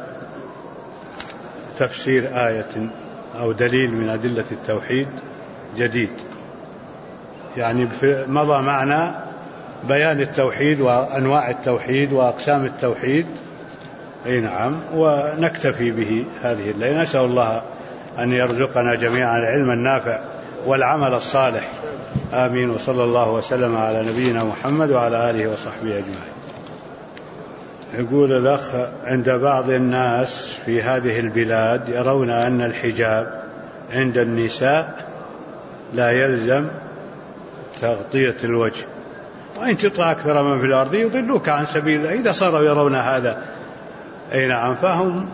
تفسير آية أو دليل من أدلة التوحيد جديد، يعني مضى معنا بيان التوحيد وأنواع التوحيد وأقسام التوحيد. أي نعم، ونكتفي به هذه الليلة. نسأل الله أن يرزقنا جميعا العلم النافع والعمل الصالح، آمين. وصلى الله وسلم على نبينا محمد وعلى آله وصحبه أجمعين. يقول الأخ: عند بعض الناس في هذه البلاد يرون أن الحجاب عند النساء لا يلزم تغطية الوجه، وإن تطع أكثر من في الأرض يضلوك عن سبيل الله. إذا صاروا يرون هذا أي نعم فهم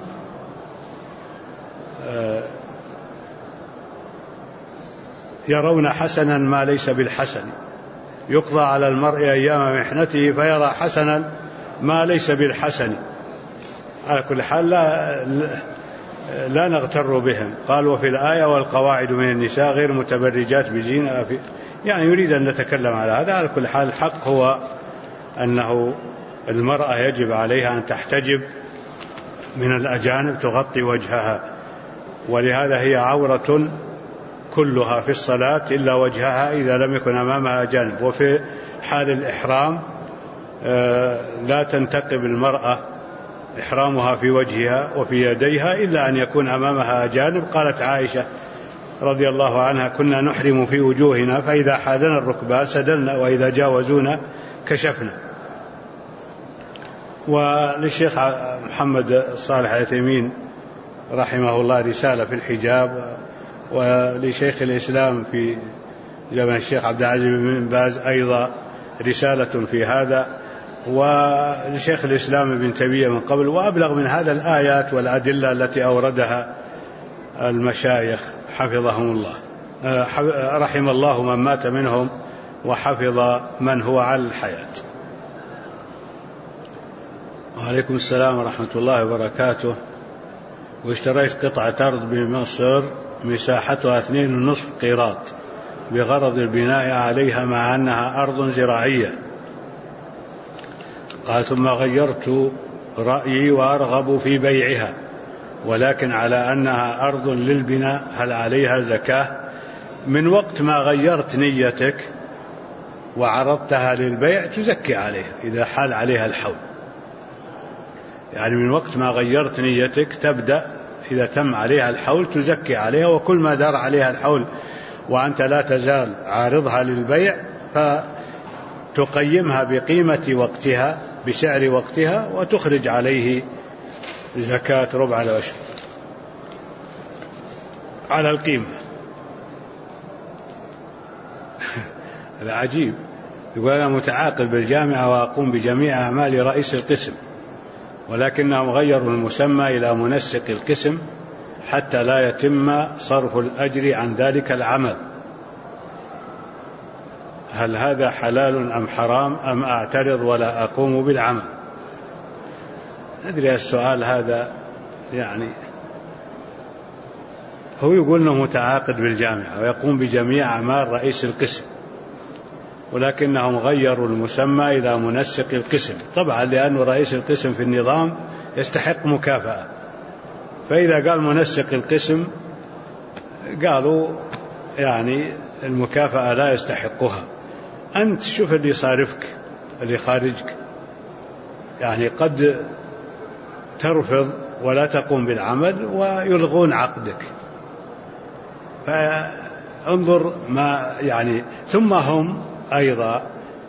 يرون حسنا ما ليس بالحسن. يقضى على المرء أيام محنته فيرى حسنا ما ليس بالحسن. على كل حال لا نغتر بهم. قال وفي الآية والقواعد من النساء غير متبرجات بزينة، يعني يريد أن نتكلم على هذا. على كل حال الحق هو أنه المرأة يجب عليها أن تحتجب من الأجانب، تغطي وجهها، ولهذا هي عورة كلها في الصلاة إلا وجهها إذا لم يكن أمامها أجانب. وفي حال الإحرام لا تنتقب المرأة إحرامها في وجهها وفي يديها إلا أن يكون أمامها أجانب. قالت عائشة رضي الله عنها كنا نحرم في وجوهنا فإذا حاذنا الركبان سدلنا وإذا جاوزونا كشفنا. وللشيخ محمد صالح العثيمين رحمه الله رسالة في الحجاب، ولشيخ الإسلام في زمن الشيخ عبد العزيز بن باز أيضا رسالة في هذا، ولشيخ الإسلام ابن تيمية من قبل، وأبلغ من هذا الآيات والأدلة التي أوردها المشايخ حفظهم الله، رحم الله من مات منهم وحفظ من هو على الحياة. وعليكم السلام ورحمة الله وبركاته. واشتريت قطعة أرض بمصر مساحتها 2.5 قيراط بغرض البناء عليها مع أنها أرض زراعية. قال ثم غيرت رأيي وأرغب في بيعها، ولكن على أنها أرض للبناء هل عليها زكاة؟ من وقت ما غيرت نيتك وعرضتها للبيع تزكي عليها إذا حال عليها الحول. يعني من وقت ما غيرت نيتك تبدأ إذا تم عليها الحول تزكي عليها، وكل ما دار عليها الحول وأنت لا تزال عارضها للبيع فتقيمها بقيمة وقتها بسعر وقتها وتخرج عليه زكاة ربع العشر على القيمة. هذا عجيب. يقول أنا متعاقد بالجامعة وأقوم بجميع أعمال رئيس القسم، ولكنهم غيروا المسمى إلى منسق القسم حتى لا يتم صرف الأجر عن ذلك العمل. هل هذا حلال أم حرام أم أعترض ولا أقوم بالعمل؟ أدري السؤال هذا يعني هو يقول أنه متعاقد بالجامعة ويقوم بجميع أعمال رئيس القسم، ولكنهم غيروا المسمى إلى منسق القسم، طبعا لأن رئيس القسم في النظام يستحق مكافأة، فإذا قال منسق القسم قالوا يعني المكافأة لا يستحقها. أنت شوف اللي صارفك اللي خارجك، يعني قد ترفض ولا تقوم بالعمل ويلغون عقدك، فانظر ما يعني. ثم هم أيضا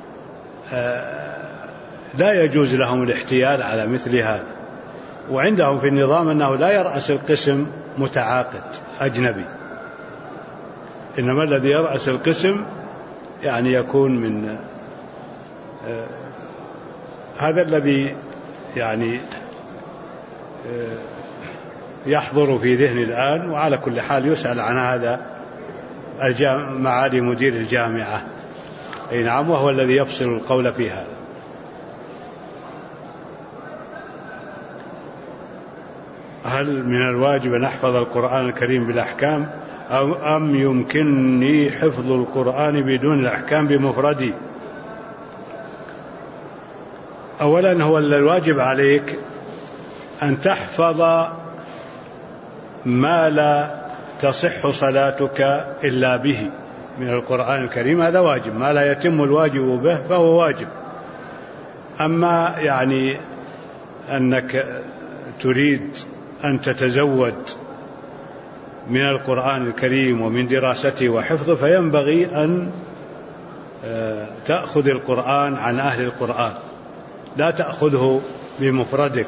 لا يجوز لهم الاحتيال على مثل هذا، وعندهم في النظام أنه لا يرأس القسم متعاقد أجنبي، إنما الذي يرأس القسم يعني يكون من هذا الذي يعني يحضر في ذهني الآن. وعلى كل حال يسأل عن هذا معالي مدير الجامعة، أي نعم، وهو الذي يفصل القول في هذا. هل من الواجب أن أحفظ القرآن الكريم بالأحكام أم يمكنني حفظ القرآن بدون الأحكام بمفردي؟ أولا هو الواجب عليك أن تحفظ ما لا تصح صلاتك إلا به من القرآن الكريم، هذا واجب. ما لا يتم الواجب به فهو واجب. أما يعني أنك تريد أن تتزود من القرآن الكريم ومن دراسته وحفظه، فينبغي أن تأخذ القرآن عن أهل القرآن، لا تأخذه بمفردك.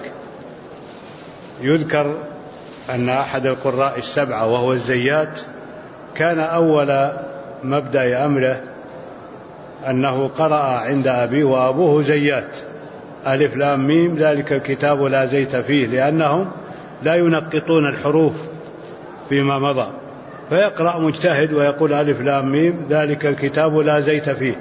يذكر أن أحد القراء السبعة وهو الزيات كان أول مبدأ أمره أنه قرأ عند أبيه وأبوه زيات ألف لام ميم ذلك الكتاب لا زيت فيه، لأنهم لا ينقطون الحروف فيما مضى، فيقرأ مجتهد ويقول ألف لام ميم ذلك الكتاب لا زيت فيه،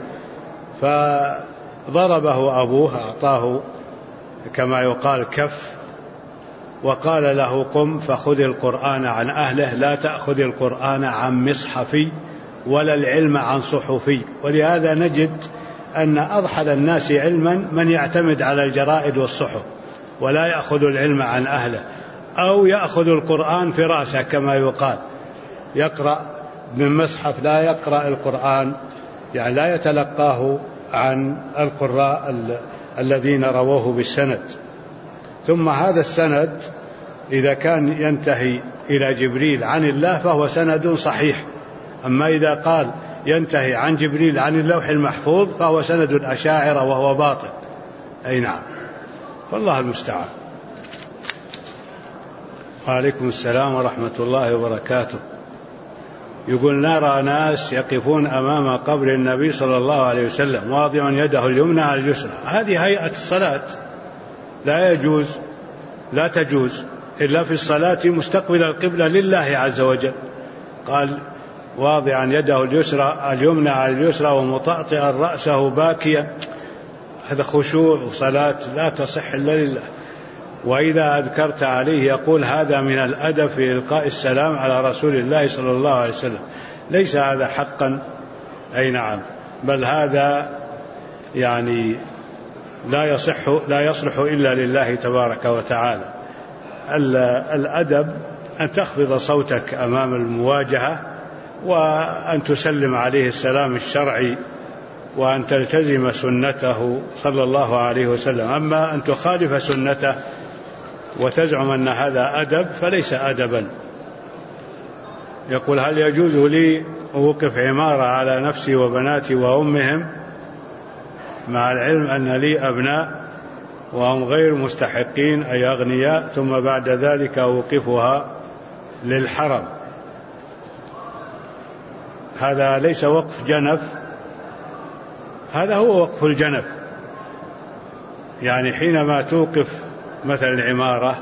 فضربه أبوه أعطاه كما يقال كف وقال له قم فخذ القرآن عن أهله لا تأخذ القرآن عن مصحفي ولا العلم عن صحفي. ولهذا نجد أن أضحل الناس علما من يعتمد على الجرائد والصحف ولا يأخذ العلم عن أهله، أو يأخذ القرآن فراسة كما يقال، يقرأ من مصحف لا يقرأ القرآن، يعني لا يتلقاه عن القراء الذين رووه بالسند. ثم هذا السند إذا كان ينتهي إلى جبريل عن الله فهو سند صحيح، أما إذا قال ينتهي عن جبريل عن اللوح المحفوظ فهو سند الأشاعرة وهو باطل. أي نعم، فالله المستعان. وعليكم السلام ورحمة الله وبركاته. يقول نرى ناس يقفون أمام قبر النبي صلى الله عليه وسلم واضع يده اليمنى على اليسرى، هذه هيئة الصلاة لا تجوز إلا في الصلاة مستقبل القبلة لله عز وجل. قال واضعا يده اليمنى على اليسرى ومطأطئا رأسه باكيا، هذا خشوع وصلاة لا تصح إلا لله. وإذا أذكرت عليه يقول هذا من الأدب في إلقاء السلام على رسول الله صلى الله عليه وسلم، ليس هذا حقا. أي نعم، بل هذا يعني لا يصلح إلا لله تبارك وتعالى. الأدب أن تخفض صوتك أمام المواجهة وأن تسلم عليه السلام الشرعي وأن تلتزم سنته صلى الله عليه وسلم. أما أن تخالف سنته وتزعم أن هذا أدب فليس أدبا. يقول هل يجوز لي أوقف عمارة على نفسي وبناتي وأمهم مع العلم أن لي أبناء وهم غير مستحقين أي أغنياء، ثم بعد ذلك أوقفها للحرم؟ هذا ليس وقف جنف، هذا هو وقف الجنف. يعني حينما توقف مثل العمارة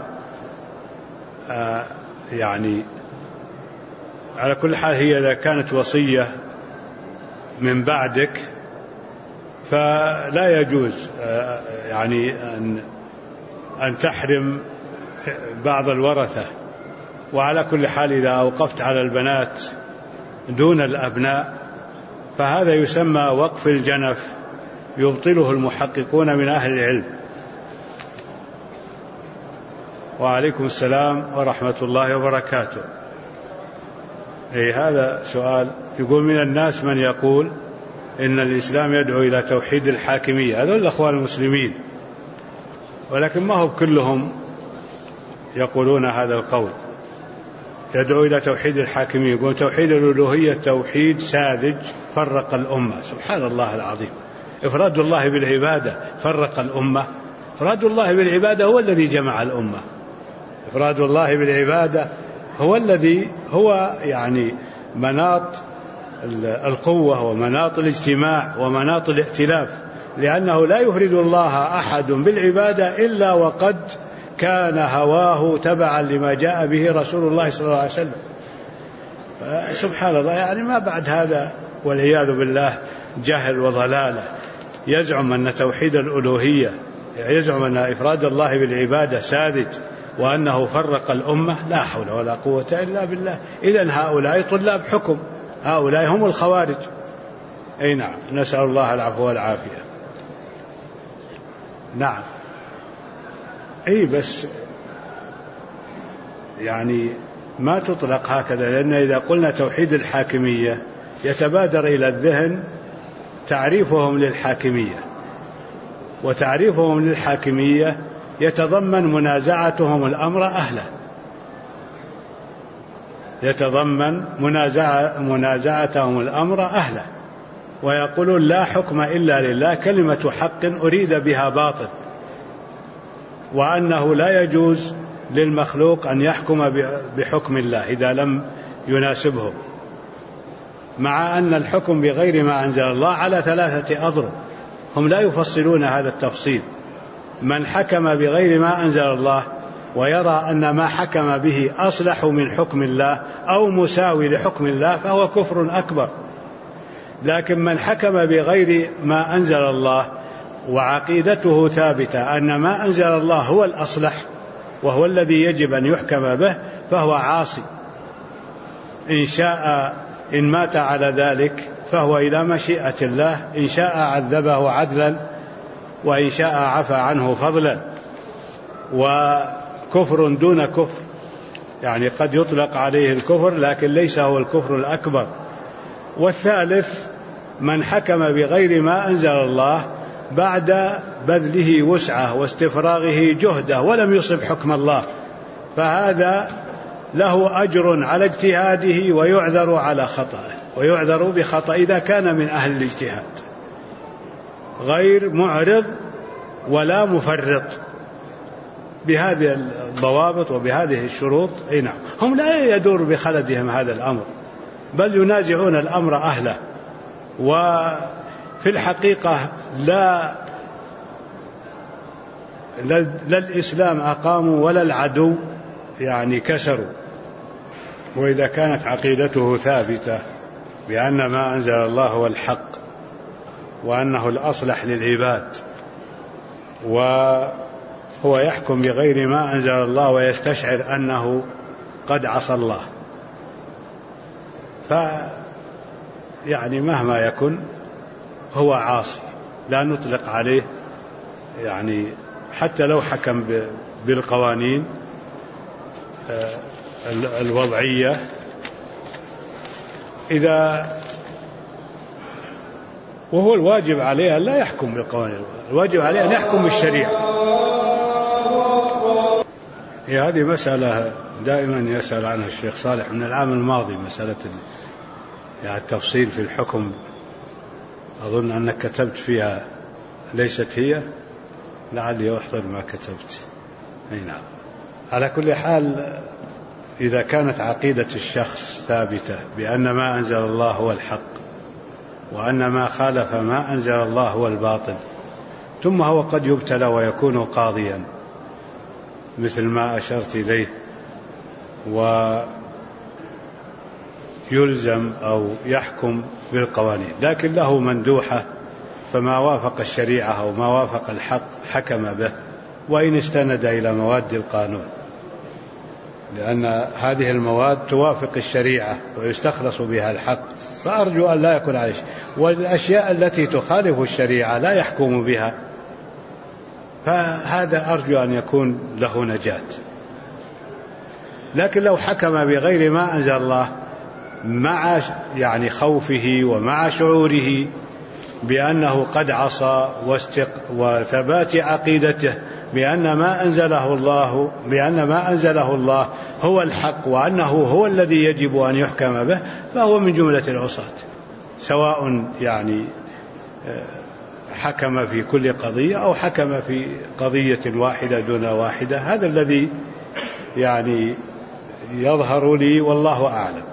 يعني على كل حال هي إذا كانت وصية من بعدك فلا يجوز يعني أن تحرم بعض الورثة. وعلى كل حال إذا أوقفت على البنات دون الأبناء فهذا يسمى وقف الجنف، يبطله المحققون من أهل العلم. وعليكم السلام ورحمة الله وبركاته. هذا سؤال. يقول من الناس من يقول إن الإسلام يدعو إلى توحيد الحاكمية، هذول الأخوان المسلمين، ولكن ما هو كلهم يقولون هذا القول. يدعو إلى توحيد الحاكمية، يقول توحيد الألوهية توحيد ساذج فرق الأمة. سبحان الله العظيم، إفراد الله بالعبادة فرق الأمة؟ إفراد الله بالعبادة هو الذي جمع الأمة. إفراد الله بالعبادة هو الذي هو يعني مناط القوة ومناط الاجتماع ومناط الائتلاف، لأنه لا يفرد الله أحد بالعبادة إلا وقد كان هواه تبعا لما جاء به رسول الله صلى الله عليه وسلم. سبحان الله، يعني ما بعد هذا والعياذ بالله جهل وضلالة. يزعم أن توحيد الألوهية، يزعم أن إفراد الله بالعبادة ساذج وأنه فرق الأمة. لا حول ولا قوة إلا بالله. إذن هؤلاء طلاب حكم، هؤلاء هم الخوارج. أي نعم، نسأل الله العفو والعافية. نعم، أي بس يعني ما تطلق هكذا، لأن إذا قلنا توحيد الحاكمية يتبادر إلى الذهن تعريفهم للحاكمية، وتعريفهم للحاكمية يتضمن منازعتهم الأمر أهله، يتضمن منازعتهم الأمر أهله، ويقولون لا حكم إلا لله، كلمة حق أريد بها باطل، وأنه لا يجوز للمخلوق أن يحكم بحكم الله إذا لم يناسبه. مع أن الحكم بغير ما أنزل الله على 3 أضرب، هم لا يفصلون هذا التفصيل. من حكم بغير ما أنزل الله ويرى أن ما حكم به أصلح من حكم الله أو مساوي لحكم الله فهو كفر أكبر. لكن من حكم بغير ما أنزل الله وعقيدته ثابتة أن ما أنزل الله هو الأصلح وهو الذي يجب أن يحكم به فهو عاصي. إن شاء إن مات على ذلك فهو إلى مشيئة الله، إن شاء عذبه عدلا وإن شاء عفى عنه فضلا. وكفر دون كفر، يعني قد يطلق عليه الكفر لكن ليس هو الكفر الأكبر. والثالث من حكم بغير ما أنزل الله بعد بذله وسعه واستفراغه جهده ولم يصب حكم الله، فهذا له أجر على اجتهاده ويعذر على خطأه، ويعذر بخطأ إذا كان من أهل الاجتهاد، غير معرض ولا مفرط، بهذه الضوابط وبهذه الشروط. نعم، هم لا يدور بخلدهم هذا الأمر، بل ينازعون الأمر أهله. وفي الحقيقة لا الإسلام أقاموا ولا العدو يعني كسروا. وإذا كانت عقيدته ثابتة بأن ما أنزل الله هو الحق وأنه الأصلح للعباد، وهو يحكم بغير ما أنزل الله ويستشعر أنه قد عصى الله، يعني مهما يكن هو عاصي، لا نطلق عليه يعني حتى لو حكم بالقوانين الوضعية، وهو الواجب عليه أن لا يحكم بالقوانين، الواجب عليه أن يحكم بالشريعة. هذه مسألة دائما يسأل عنها الشيخ صالح من العام الماضي، مسألة يعني التفصيل في الحكم، أظن أنك كتبت فيها، ليست هي؟ لعلي أحضر ما كتبت. نعم. على كل حال إذا كانت عقيدة الشخص ثابتة بأن ما أنزل الله هو الحق وأن ما خالف ما أنزل الله هو الباطل، ثم هو قد يبتلى ويكون قاضيا مثل ما أشرت إليه ويلزم أو يحكم بالقوانين، لكن له مندوحة، فما وافق الشريعة أو ما وافق الحق حكم به وإن استند إلى مواد القانون، لأن هذه المواد توافق الشريعة ويستخلص بها الحق، فأرجو أن لا يكون عليه. والأشياء التي تخالف الشريعة لا يحكم بها، فهذا أرجو أن يكون له نجاة. لكن لو حكم بغير ما أنزل الله مع يعني خوفه ومع شعوره بأنه قد عصى وثبات عقيدته بأن ما أنزله الله هو الحق وأنه هو الذي يجب أن يحكم به، فهو من جملة العصاة، سواء يعني حكم في كل قضية أو حكم في قضية واحدة دون واحدة. هذا الذي يعني يظهر لي والله أعلم.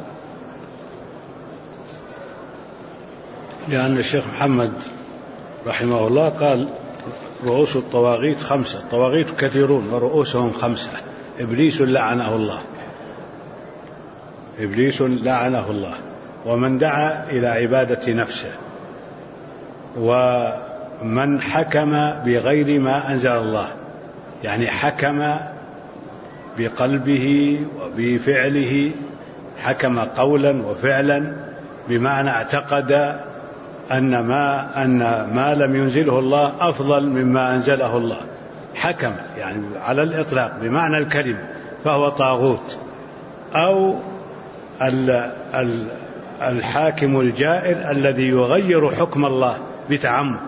لأن الشيخ محمد رحمه الله قال رؤوس الطواغيت 5، الطواغيت كثيرون ورؤوسهم 5. إبليس لعنه الله، إبليس لعنه الله، ومن دعا إلى عبادة نفسه، ومن حكم بغير ما أنزل الله، يعني حكم بقلبه وبفعله، حكم قولا وفعلا، بمعنى اعتقد أن ما لم ينزله الله أفضل مما أنزله الله، حكم يعني على الإطلاق بمعنى الكلمة، فهو طاغوت. أو الحاكم الجائر الذي يغير حكم الله بتعمد،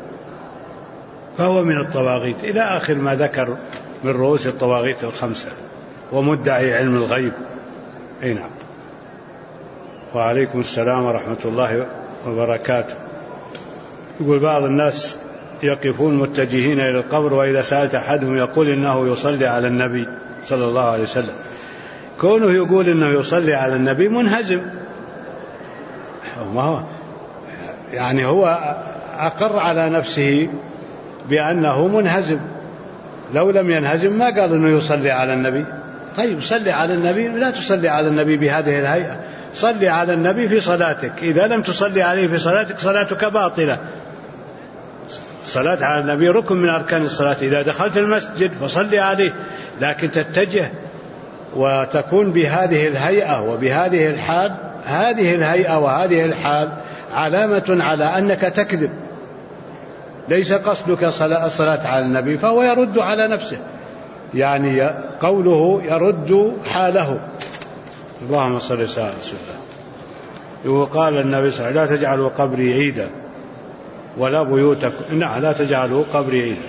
فهو من الطواغيت، إلى آخر ما ذكر من رؤوس الطواغيت 5، ومدعي علم الغيب. نعم. وعليكم السلام ورحمة الله وبركاته. يقول بعض الناس يقفون متجهين إلى القبر، وإذا سألت أحدهم يقول إنه يصلي على النبي صلى الله عليه وسلم. كونه يقول إنه يصلي على النبي منهزم، ما هو يعني هو أقر على نفسه بأنه منهزم، لو لم ينهزم ما قال أنه يصلي على النبي. طيب صلي على النبي، لا تصلي على النبي بهذه الهيئة، صلي على النبي في صلاتك. إذا لم تصلي عليه في صلاتك صلاتك باطلة. الصلاة على النبي ركن من أركان الصلاة. إذا دخلت المسجد فصلي عليه، لكن تتجه وتكون بهذه الهيئة وبهذه الحال. هذه الهيئة وهذه الحال علامة على أنك تكذب، ليس قصدك الصلاة على النبي، فهو يرد على نفسه، يعني قوله يرد حاله. اللهم صل وسلم على رسول الله. وقال النبي صلى الله عليه وسلم: لا تجعلوا قبري عيدا ولا بيوتكم، لا تجعلوا قبري عيدا.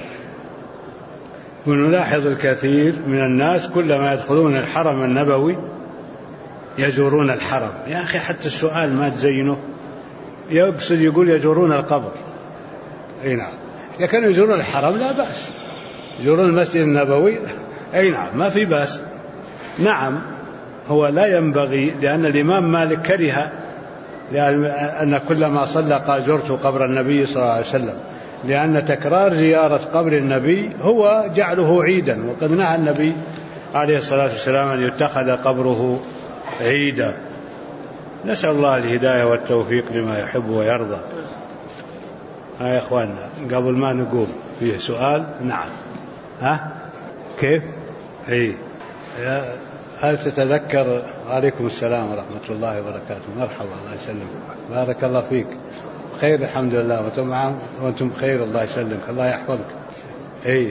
ونلاحظ الكثير من الناس كلما يدخلون الحرم النبوي يزورون الحرم. يا أخي حتى السؤال ما تزينه، يقصد يقول يزورون القبر. أي نعم، إذا كانوا يزورون الحرم لا بأس، يزورون المسجد النبوي أي نعم ما في بأس. نعم هو لا ينبغي، لأن الإمام مالك كره أن كلما صلى قال زرت قبر النبي صلى الله عليه وسلم، لأن تكرار زيارة قبر النبي هو جعله عيدا، وقد نهى النبي عليه الصلاة والسلام أن يتخذ قبره عيدا. نسأل الله الهداية والتوفيق لما يحب ويرضى. يا إخواننا قبل ما نقوم فيه سؤال. نعم. كيف؟ أي هل تتذكر؟ عليكم السلام ورحمة الله وبركاته. مرحبا، الله يسلمك، بارك الله فيك. خير الحمد لله، وأنتم بخير، الله يسلمك، الله يحفظك. أي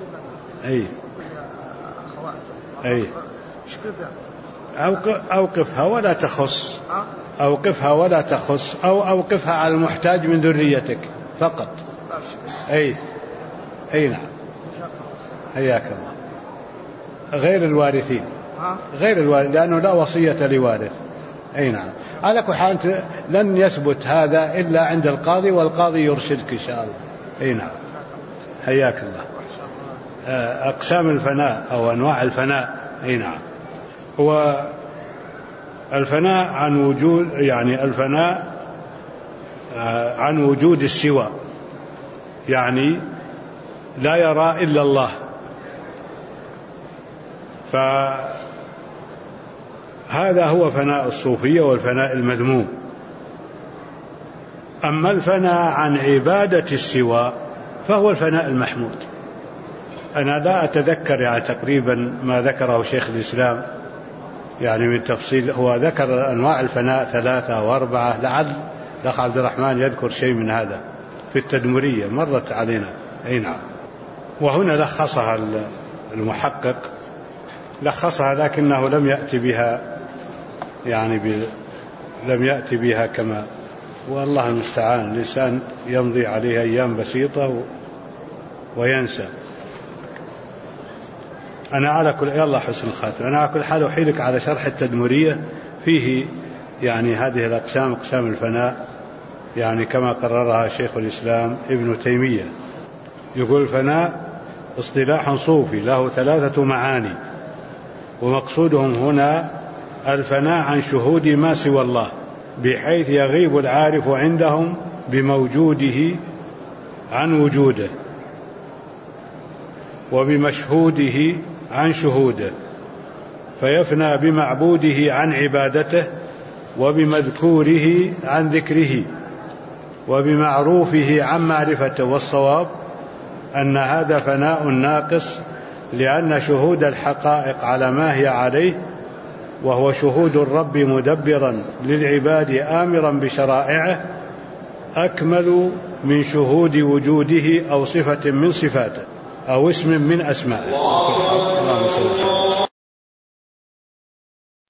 أوقفها ولا تخص، أوقفها ولا تخص، أو أوقفها على المحتاج من ذريتك فقط. أي نعم، حياك الله. غير الوارثين، غير الوارث، لأنه لا وصية لوارث. أي نعم. على كل حال لن يثبت هذا إلا عند القاضي، والقاضي يرشدك إن شاء الله. أي نعم، حياك الله. أقسام الفناء أو أنواع الفناء. أي نعم. هو الفناء عن وجود، يعني الفناء عن وجود السوى، يعني لا يرى إلا الله، فهذا هو فناء الصوفية والفناء المذموم. أما الفناء عن عبادة السوى فهو الفناء المحمود. أنا لا أتذكر يعني تقريبا ما ذكره شيخ الإسلام يعني من تفصيل. هو ذكر أنواع الفناء 3 أو 4، لعل الأخ عبد الرحمن يذكر شيء من هذا في التدمرية مرت علينا. أي نعم. وهنا لخصها المحقق، لخصها لكنه لم يأتي بها، يعني لم يأتي بها كما، والله المستعان. الإنسان يمضي عليه أيام بسيطة وينسى. أنا على كل يلا حسن الخاتم. أنا على كل حال أحيلك على شرح التدمرية، فيه يعني هذه الأقسام، أقسام الفناء، يعني كما قررها شيخ الإسلام ابن تيمية. يقول: الفناء اصطلاح صوفي له 3 معاني، ومقصودهم هنا الفناء عن شهود ما سوى الله، بحيث يغيب العارف عندهم بموجوده عن وجوده، وبمشهوده عن شهوده، فيفنى بمعبوده عن عبادته، وبمذكوره عن ذكره، وبمعروفه عن معرفته. والصواب أن هذا فناء ناقص، لأن شهود الحقائق على ما هي عليه، وهو شهود الرب مدبرا للعباد آمرا بشرائعه، أكمل من شهود وجوده أو صفة من صفاته أو اسم من أسمائه. اللهم صل وسلم.